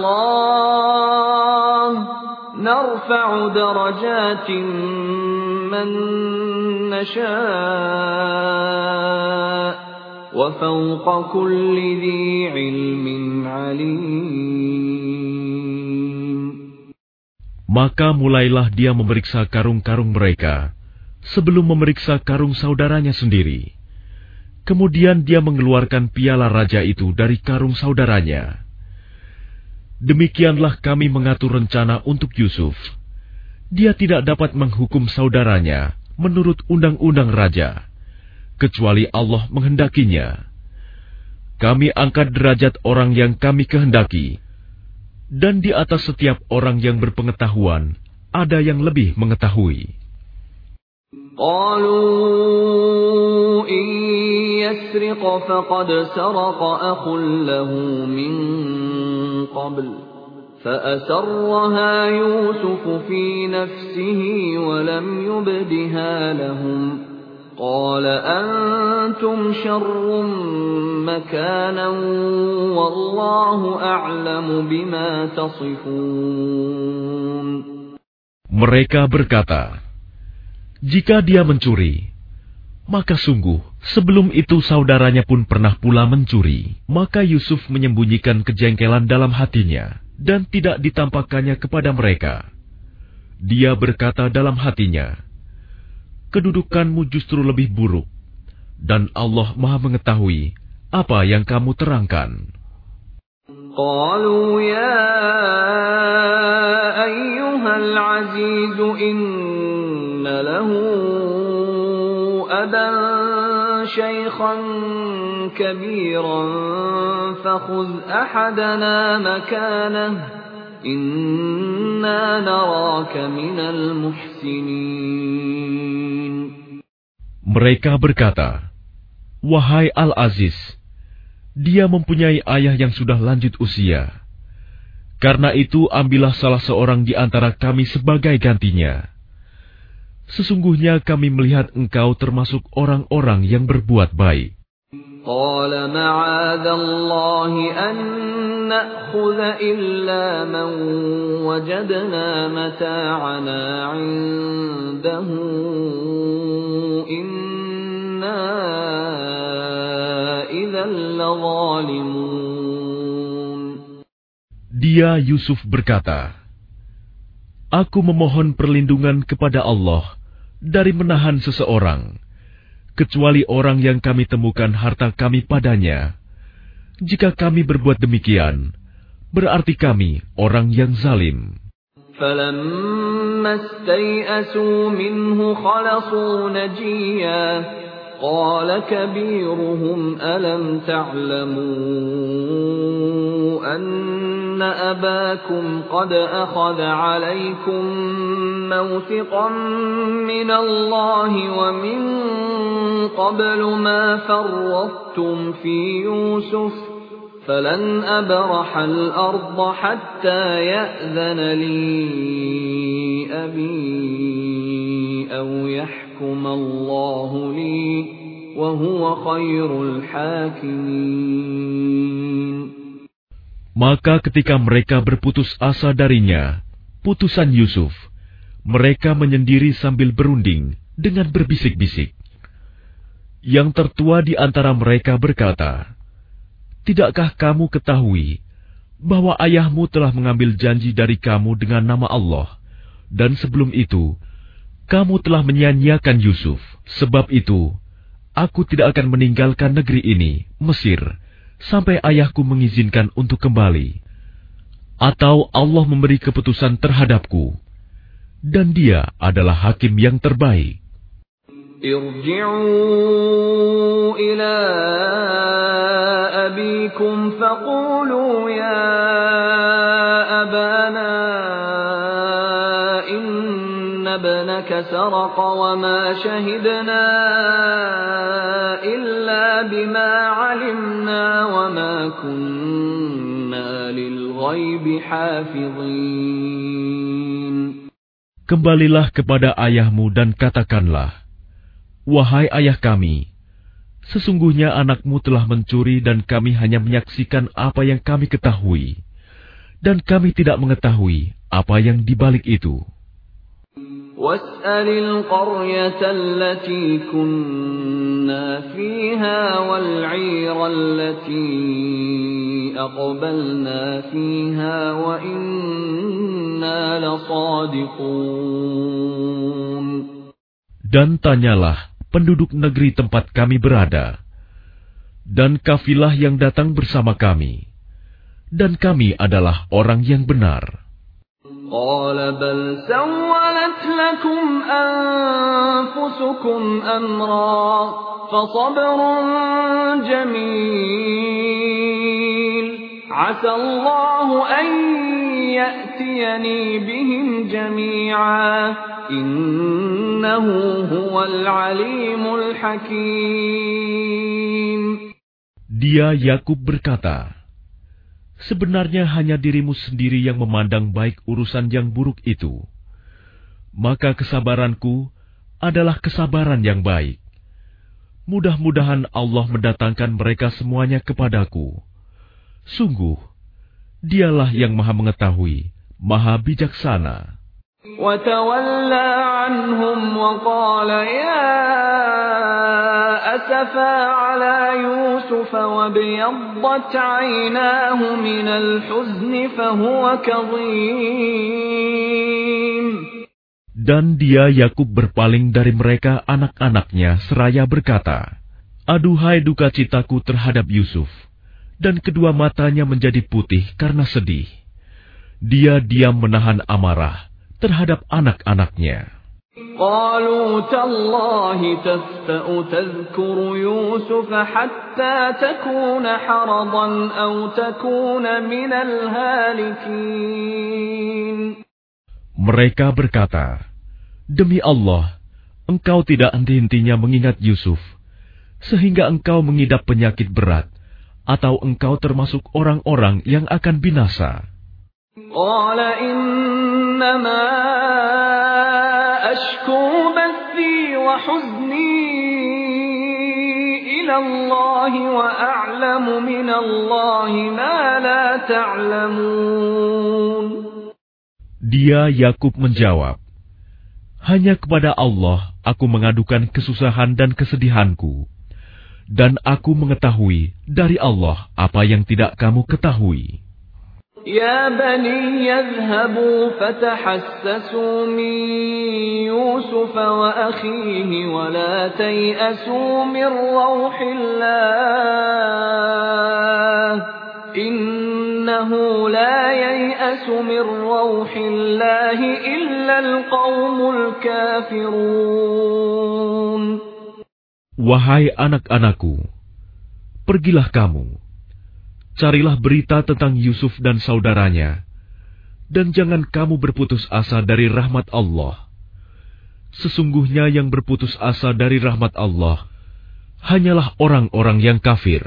الله نرفع درجات من نشاء وفوق كل ذي علم عليم. Maka mulailah dia memeriksa karung-karung mereka sebelum memeriksa karung saudaranya sendiri. Kemudian dia mengeluarkan piala raja itu dari karung saudaranya. Demikianlah kami mengatur rencana untuk Yusuf. Dia tidak dapat menghukum saudaranya menurut undang-undang raja, kecuali Allah menghendakinya. Kami angkat derajat orang yang kami kehendaki, dan di atas setiap orang yang berpengetahuan ada yang lebih mengetahui. قالوا إن يسرق فقد سرق أخ له من قبل فأسرها يوسف في نفسه ولم يبدها لهم قال أنتم شر مكانا والله أعلم بما تصفون. Mereka berkata, jika dia mencuri, maka sungguh sebelum itu saudaranya pun pernah pula mencuri. Maka Yusuf menyembunyikan kejengkelan dalam hatinya dan tidak ditampakkannya kepada mereka. Dia berkata dalam hatinya, kedudukanmu justru lebih buruk, dan Allah Maha mengetahui apa yang kamu terangkan. Qalu ya ayyuhal aziz inna lahu aban shaykhan kabiran fakhudh ahadana makanah inna naraka minal muhsinin. Mereka berkata, wahai Al-Aziz, dia mempunyai ayah yang sudah lanjut usia. Karena itu ambillah salah seorang di antara kami sebagai gantinya. Sesungguhnya kami melihat engkau termasuk orang-orang yang berbuat baik. Qala ma'adallahi an na'khudha illa man wajadna mata'ana 'indahu inna idzal ladzalimun. Dia Yusuf berkata, aku memohon perlindungan kepada Allah dari menahan seseorang, kecuali orang yang kami temukan harta kami padanya. Jika kami berbuat demikian, berarti kami orang yang zalim. فَلَمَّا اسْتَيْأَسُوا مِنْهُ خَلَصُوا نَجِيًّا قَالَ كَبِيرُهُمْ أَلَمْ تَعْلَمُوا أَنَّ أَبَاكُمْ قَدْ أَخَذَ عَلَيْكُمْ مَوْثِقًا مِنَ اللَّهِ وَمِنْ قَبْلُ مَا فَرَّطتُمْ فِي يُوسُفَ فَلَنْ أَبْرَحَ الْأَرْضَ حَتَّى يَأْذَنَ لِي أَبِي أَوْ يَحْكُمَ اللَّهُ لِي وَهُوَ خَيْرُ الْحَاكِمِينَ. Maka ketika mereka berputus asa darinya, putusan Yusuf, mereka menyendiri sambil berunding dengan berbisik-bisik. Yang tertua di antara mereka berkata, tidakkah kamu ketahui bahwa ayahmu telah mengambil janji dari kamu dengan nama Allah, dan sebelum itu, kamu telah menyia-nyiakan Yusuf. Sebab itu, aku tidak akan meninggalkan negeri ini, Mesir, sampai ayahku mengizinkan untuk kembali. Atau Allah memberi keputusan terhadapku, dan dia adalah hakim yang terbaik. Irji'u ila abikum faqulu ya abana inna ibnaka saraqa wa ma shahidna illa bima 'alimna wa ma kunna lil ghaibi hafizin. Kembalilah kepada ayahmu dan katakanlah, wahai ayah kami, sesungguhnya anakmu telah mencuri dan kami hanya menyaksikan apa yang kami ketahui, dan kami tidak mengetahui apa yang dibalik itu. Was'alil qaryata allati kunna fiha wal 'ira allati aqbalna fiha wa inna lasadiqun. Dan tanyalah penduduk negeri tempat kami berada, dan kafilah yang datang bersama kami, dan kami adalah orang yang benar. Qala bal sawwalat lakum anfusukum amra fasabrun jamil Asallahu an ya'tiyani bihim jami'a innahu huwal alimul hakim. Dia Yakub berkata, sebenarnya hanya dirimu sendiri yang memandang baik urusan yang buruk itu. Maka kesabaranku adalah kesabaran yang baik. Mudah-mudahan Allah mendatangkan mereka semuanya kepadaku. Sungguh, Dialah yang Maha Mengetahui, Maha Bijaksana. وَتَوَلَّى عَنْهُمْ وَقَالَ يَا أَسَفَا عَلَى يُوسُفَ وَابْيَضَّتْ عَيْنَاهُ مِنَ الْحُزْنِ فَهُوَ كَظِيمٌ. Dan dia Yakub berpaling dari mereka anak-anaknya seraya berkata, aduhai duka citaku terhadap Yusuf, dan kedua matanya menjadi putih karena sedih. Dia diam menahan amarah terhadap anak-anaknya. قالوا تالله تفتأ تذكر يوسف حتى تكون حرضا أو تكون من الهالكين. Mereka berkata, demi Allah, engkau tidak henti-hentinya mengingat Yusuf, sehingga engkau mengidap penyakit berat, atau engkau termasuk orang-orang yang akan binasa. قال إنما أشكو بثي وحزني إلى الله وأعلم من الله ما لا تعلمون. Dia Yakub menjawab, hanya kepada Allah aku mengadukan kesusahan dan kesedihanku, dan aku mengetahui dari Allah apa yang tidak kamu ketahui. يا بني يذهبوا فتحسسوا من يوسف وأخيه ولا تيأسوا من روح الله إنه لا ييأس من روح الله إلا القوم الكافرون. Wahai anak-anakku, pergilah kamu, carilah berita tentang Yusuf dan saudaranya, dan jangan kamu berputus asa dari rahmat Allah. Sesungguhnya yang berputus asa dari rahmat Allah hanyalah orang-orang yang kafir.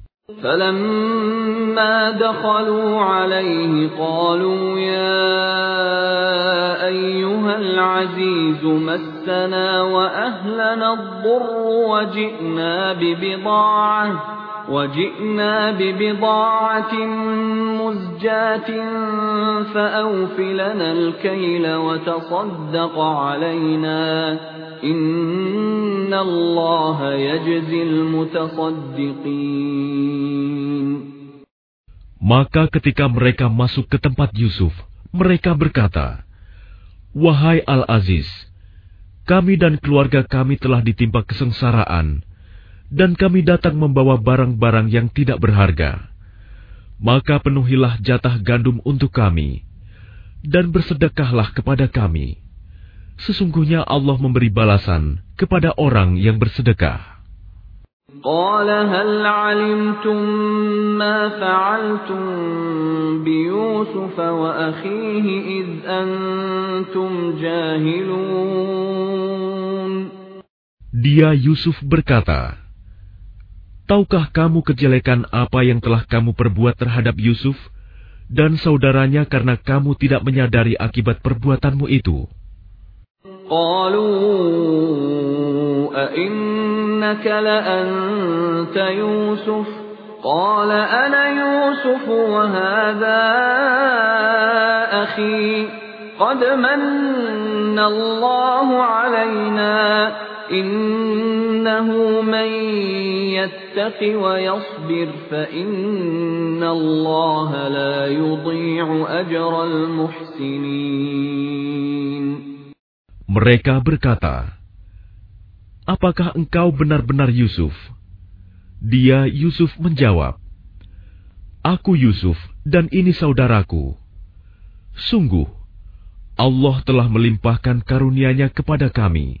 فَلَمَّا دَخَلُوا عَلَيْهِ قَالُوا يَا أَيُّهَا الْعَزِيزُ مَسَّنَا وَأَهْلَنَا الضُّرُّ وَجِئْنَا بِبِضَاعَةٍ وَجِئْنَا بِبِضَاعَةٍ مُزْجَاةٍ فَأَوْفِ لَنَا الْكَيْلَ وَتَصَدَّقْ عَلَيْنَا إِنَّ اللَّهَ يَجْزِي الْمُتَصَدِّقِينَ. Maka ketika mereka masuk ke tempat Yusuf, mereka berkata, wahai Al-Aziz, kami dan keluarga kami telah ditimpa kesengsaraan, dan kami datang membawa barang-barang yang tidak berharga. Maka penuhilah jatah gandum untuk kami, dan bersedekahlah kepada kami. Sesungguhnya Allah memberi balasan kepada orang yang bersedekah. قال هل علمتم ما فعلتم بيوسف وأخيه إذ أنتم جاهلون. Dia Yusuf berkata, tahukah kamu kejelekan apa yang telah kamu perbuat terhadap Yusuf dan saudaranya karena kamu tidak menyadari akibat perbuatanmu itu? قالوا أئنك لأنت يوسف قال أنا يوسف وهذا أخي قد من الله علينا إنه من يتق ويصبر فإن الله لا يضيع أجر المحسنين. Mereka berkata, apakah engkau benar-benar Yusuf? Dia Yusuf menjawab, aku Yusuf dan ini saudaraku. Sungguh, Allah telah melimpahkan karunia-Nya kepada kami.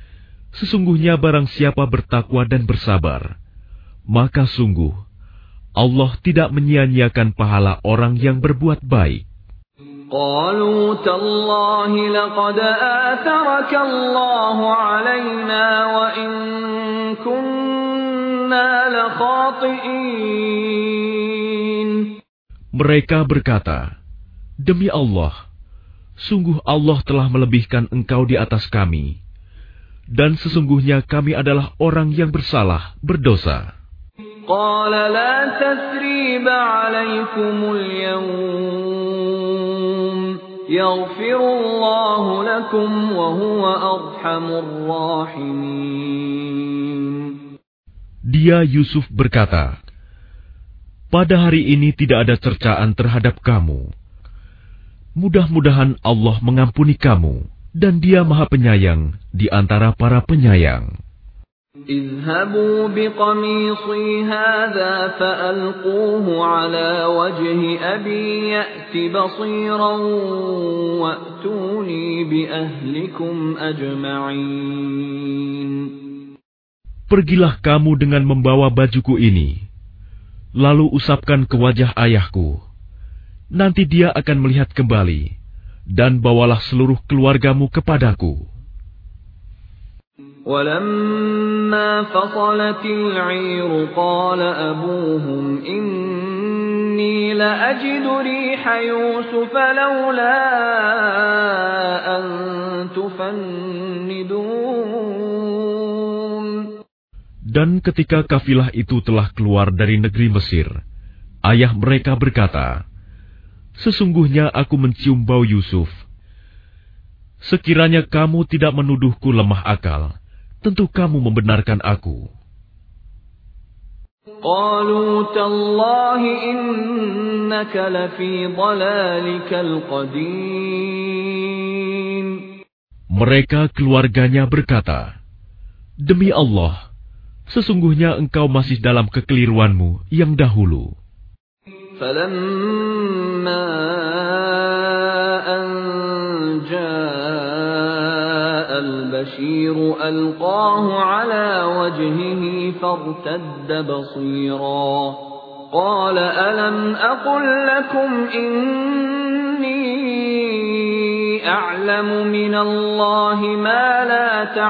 Sesungguhnya barang siapa bertakwa dan bersabar, maka sungguh Allah tidak menyia-nyiakan pahala orang yang berbuat baik. قالوا تالله لقد آثرك الله علينا وإن كنا لخاطئين. Mereka berkata, demi Allah, sungguh Allah telah melebihkan engkau di atas kami, dan sesungguhnya kami adalah orang yang bersalah, berdosa. قال لا تثريب عليكم اليوم يغفر الله لكم وهو أرحم الراحمين. Dia Yusuf berkata, pada hari ini tidak ada cercaan terhadap kamu. Mudah-mudahan Allah mengampuni kamu, dan Dia Maha Penyayang di antara para penyayang. اذهبوا بقميصي هذا فألقوه على وجه أبي يأت بصيرا وأتوني بأهلكم أجمعين. Pergilah kamu dengan membawa bajuku ini, lalu usapkan ke wajah ayahku. Nanti dia akan melihat kembali, dan bawalah seluruh keluargamu kepadaku. ولما فصلت العير قال أبوهم إني لأجد ريح يوسف لولا أن تفندون. Dan ketika kafilah itu telah keluar dari negeri Mesir, ayah mereka berkata, sesungguhnya aku mencium bau Yusuf. Sekiranya kamu tidak menuduhku lemah akal, tentu kamu membenarkan aku. قالوا تالله إنك لفي ضلالك القديم. Mereka keluarganya berkata, demi Allah, sesungguhnya engkau masih dalam kekeliruanmu yang dahulu. فلما أن جاء البشير ألقاه على وجهه فارتد بصيرا قال ألم أقل لكم إني أعلم من الله ما لا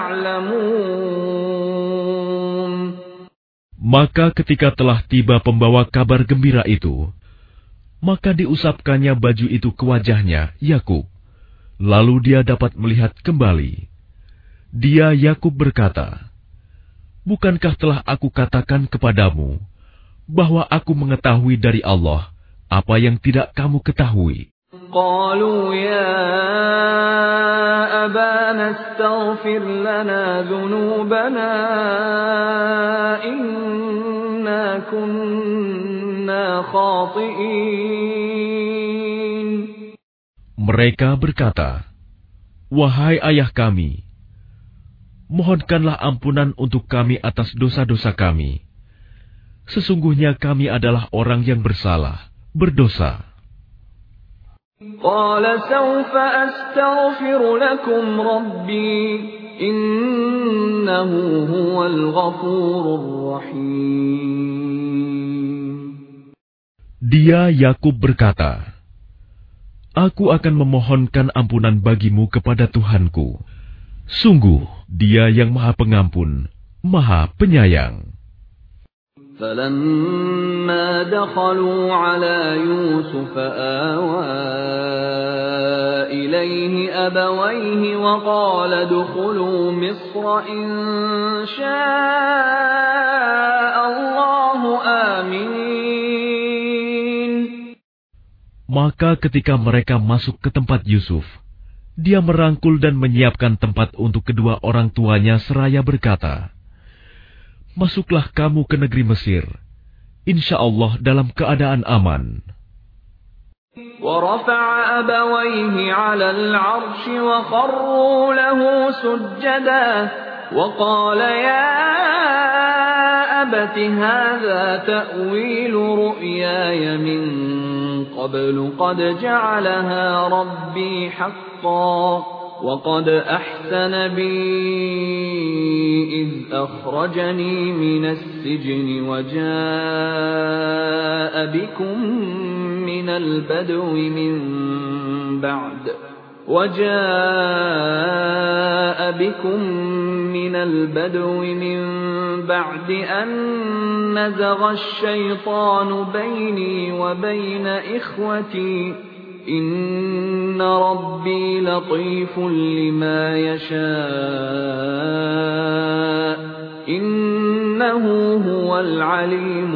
تعلمون. Maka ketika telah tiba pembawa kabar gembira itu, maka diusapkannya baju itu ke wajahnya, Yakub. Lalu dia dapat melihat kembali. Dia Yakub berkata, bukankah telah aku katakan kepadamu, bahwa aku mengetahui dari Allah apa yang tidak kamu ketahui? قالوا يا أبانا استغفر لنا ذنوبنا إنا كنا خاطئين. Mereka berkata, wahai ayah kami, mohonkanlah ampunan untuk kami atas dosa-dosa kami. Sesungguhnya kami adalah orang yang bersalah, berdosa. قال سوف أستغفر لكم ربي إنه هو الغفور الرحيم. Dia Yakub berkata, aku akan memohonkan ampunan bagimu kepada Tuhanku. Sungguh, Dia yang Maha Pengampun, Maha Penyayang. فلما دخلوا على يوسف آوى إليه أبويه وقال ادخلوا مصر إن شاء الله آمين. Maka ketika mereka masuk ke tempat Yusuf, dia merangkul dan menyiapkan tempat untuk kedua orang tuanya seraya berkata, masuklah kamu ke negeri Mesir, insya Allah dalam keadaan aman. ورفع أبويه على العرش وخروا له سجدا وقال يا أبت هذا تأويل رؤياي من قبل قد جعلها ربي حقا وقد أحسن بي إذ أخرجني من السجن وجاء بكم من البدو من بعد وجاء بكم من البدو من بعد أن نزغ الشيطان بيني وبين إخوتي إن ربي لطيف لما يشاء إنه هو العليم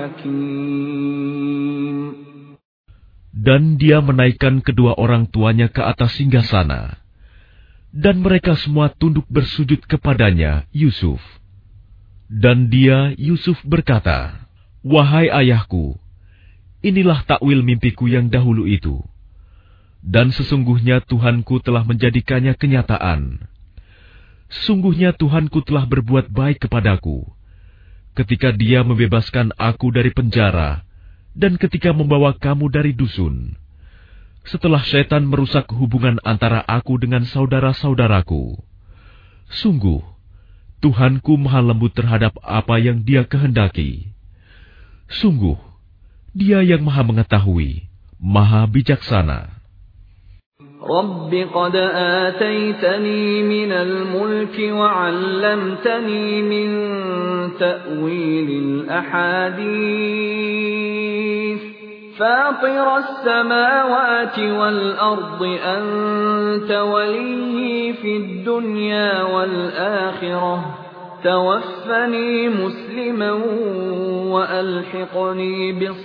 الحكيم. Dan dia menaikkan kedua orang tuanya ke atas singgasana, dan mereka semua tunduk bersujud kepadanya, Yusuf. Dan dia, Yusuf, berkata, "Wahai ayahku, inilah takwil mimpiku yang dahulu itu. Dan sesungguhnya Tuhanku telah menjadikannya kenyataan. Sesungguhnya Tuhanku telah berbuat baik kepadaku, ketika Dia membebaskan aku dari penjara, dan ketika membawa kamu dari dusun, setelah syaitan merusak hubungan antara aku dengan saudara-saudaraku. Sungguh, Tuhanku maha lembut terhadap apa yang Dia kehendaki. Sungguh, Dia yang maha mengetahui, maha bijaksana." رب قد آتيتني من الملك وعلمتني من تأويل الأحاديث فاطر السماوات والأرض أنت ولي في الدنيا والآخرة توفني مسلما وألحقني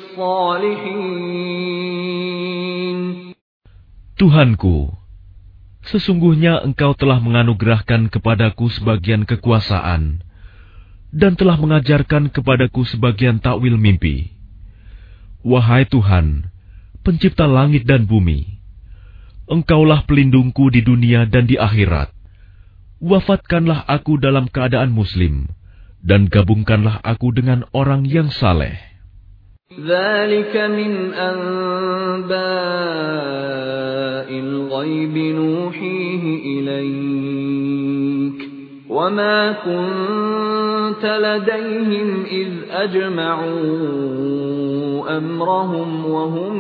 بالصالحين. Tuhanku, sesungguhnya Engkau telah menganugerahkan kepadaku sebagian kekuasaan dan telah mengajarkan kepadaku sebagian takwil mimpi. Wahai Tuhan, pencipta langit dan bumi, Engkaulah pelindungku di dunia dan di akhirat. Wafatkanlah aku dalam keadaan muslim, dan gabungkanlah aku dengan orang yang saleh. ذلك من أنباء الغيب نوحيه إليك وما كنت لديهم إذ أجمعوا أمرهم وهم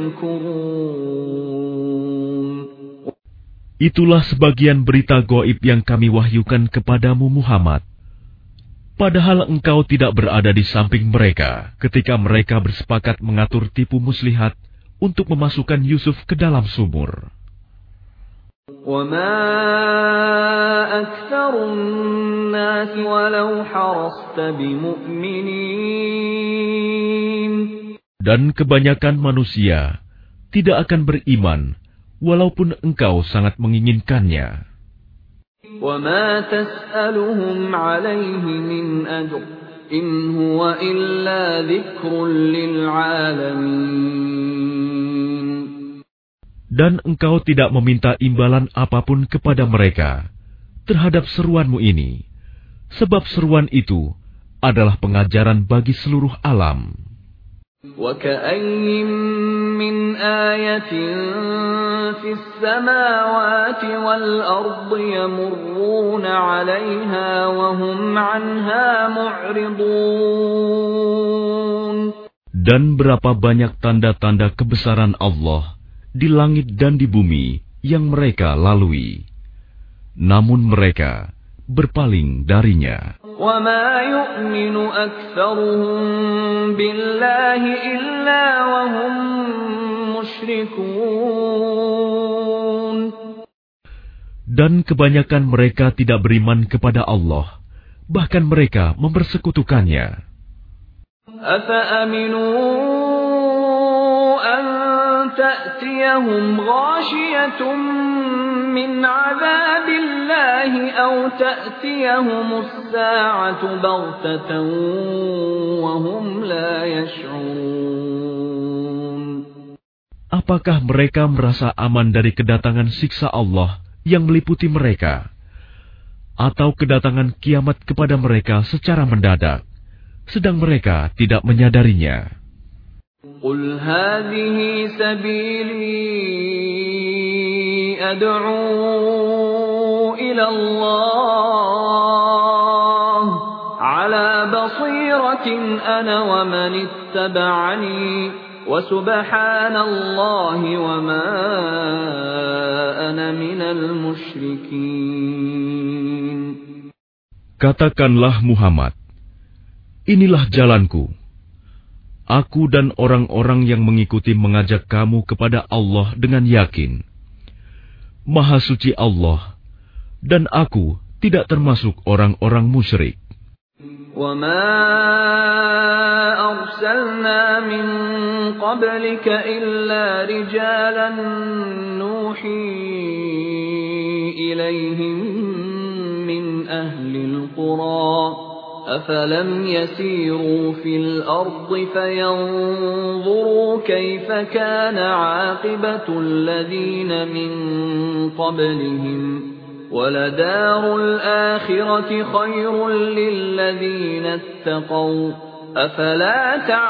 يمكرون. Itulah sebagian berita gaib yang kami wahyukan kepadamu Muhammad. Padahal engkau tidak berada di samping mereka ketika mereka bersepakat mengatur tipu muslihat untuk memasukkan Yusuf ke dalam sumur. وَمَا أَكْثَرُ النَّاسِ وَلَوْ حَرَصْتَ بِمُؤْمِنِينَ. Dan kebanyakan manusia tidak akan beriman walaupun engkau sangat menginginkannya. وَمَا تَسْأَلُهُمْ عَلَيْهِ مِنْ أَجْرٍ إِنْ هُوَ إِلَّا ذِكْرٌ لِلْعَالَمِينَ. Dan engkau tidak meminta imbalan apapun kepada mereka terhadap seruanmu ini, sebab seruan itu adalah pengajaran bagi seluruh alam. وَكَأَيِّن مِّنْ آيَةٍ فِي السَّمَاوَاتِ وَالْأَرْضِ يَمُرُّونَ عَلَيْهَا وَهُمْ عَنْهَا مُعْرِضُونَ. Dan berapa banyak tanda-tanda kebesaran Allah di langit dan di bumi yang mereka lalui, namun mereka berpaling darinya. وَمَا يُؤْمِنُ أَكْثَرُهُم بِاللَّهِ إِلَّا وَهُم مُشْرِكُونَ. Dan kebanyakan mereka tidak beriman kepada Allah, bahkan mereka mempersekutukannya. أَفَأَمِنُوا أَن تَأْتِيَهُمْ غَاشِيَةٌ مِّنْ عَذَابِ اللَّهِ أَوْ تَأْتِيَهُمُ السَّاعَةُ بَغْتَةً وَهُمْ لَا يَشْعُرُونَ. Apakah mereka merasa aman dari kedatangan siksa Allah yang meliputi mereka, atau kedatangan kiamat kepada mereka secara mendadak, sedang mereka tidak menyadarinya? قُلْ هَٰذِهِ سَبِيلِي أَدْعُو إِلَى اللَّهِ أنا ومن اتبعني وسبحان الله وما أنا من المشركين. Katakanlah Muhammad, inilah jalanku. Aku dan orang-orang yang mengikuti mengajak kamu kepada Allah dengan yakin. Maha suci Allah, dan aku tidak termasuk orang-orang musyrik. وَمَا أَرْسَلْنَا مِن قَبْلِكَ إِلَّا رِجَالًا نُوحِي إِلَيْهِم مِّنْ أَهْلِ الْقُرَىٰ أَفَلَمْ يَسِيرُوا فِي الْأَرْضِ فَيَنظُرُوا كَيْفَ كَانَ عَاقِبَةُ الَّذِينَ مِن قَبْلِهِمْ وَلَدَارُ الْآخِرَةِ خَيْرٌ لِّلَّذِينَ اتَّقَوْا أَفَلَا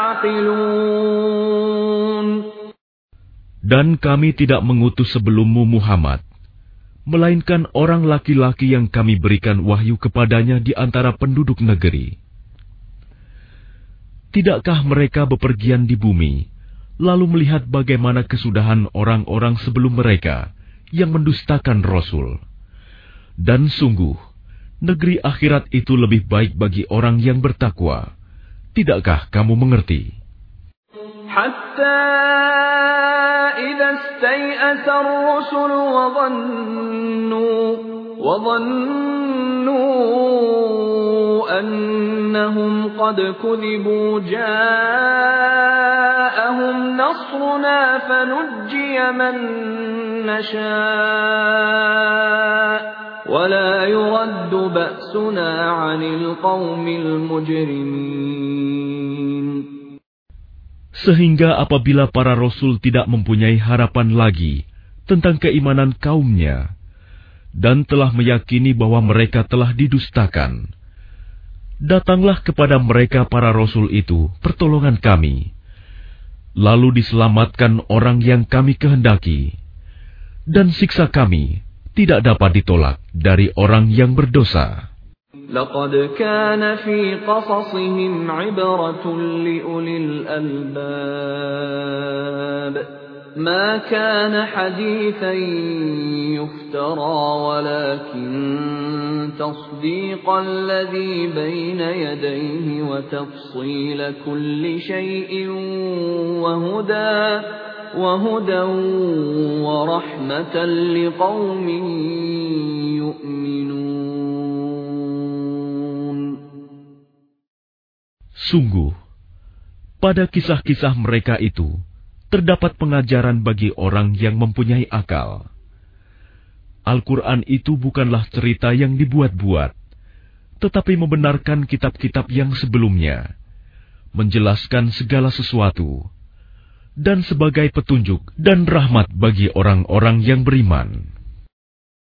تَعْقِلُونَ. Dan kami tidak mengutus sebelummu Muhammad, melainkan orang laki-laki yang kami berikan wahyu kepadanya di antara penduduk negeri. Tidakkah mereka bepergian di bumi, lalu melihat bagaimana kesudahan orang-orang sebelum mereka yang mendustakan Rasul? Dan sungguh, negeri akhirat itu lebih baik bagi orang yang bertakwa. Tidakkah kamu mengerti? Hatta idza istay'asa ar-rusul wa dhannu wa dhannu annahum qad kudhibu ja'ahum nasruna fanujjiya man nasha' ولا يرد بأسنا عن القوم المجرمين. Sehingga apabila para rasul tidak mempunyai harapan lagi tentang keimanan kaumnya dan telah meyakini bahwa mereka telah didustakan, datanglah kepada mereka para rasul itu pertolongan kami, lalu diselamatkan orang yang kami kehendaki, dan siksa kami tidak dapat ditolak dari orang yang berdosa. Laqad kana fi qasasihim 'ibratun liulil albab. Ma kana hadithan yuftara walakin tasdiqal ladzi bayna yadayhi wa tafsila kulli shay'in wa huda وَهُدًى وَرَحْمَةً لِقَوْمٍ يُؤْمِنُونَ. Sungguh, pada kisah-kisah mereka itu terdapat pengajaran bagi orang yang mempunyai akal. Al-Quran itu bukanlah cerita yang dibuat-buat, tetapi membenarkan kitab-kitab yang sebelumnya, menjelaskan segala sesuatu, dan sebagai petunjuk dan rahmat bagi orang-orang yang beriman.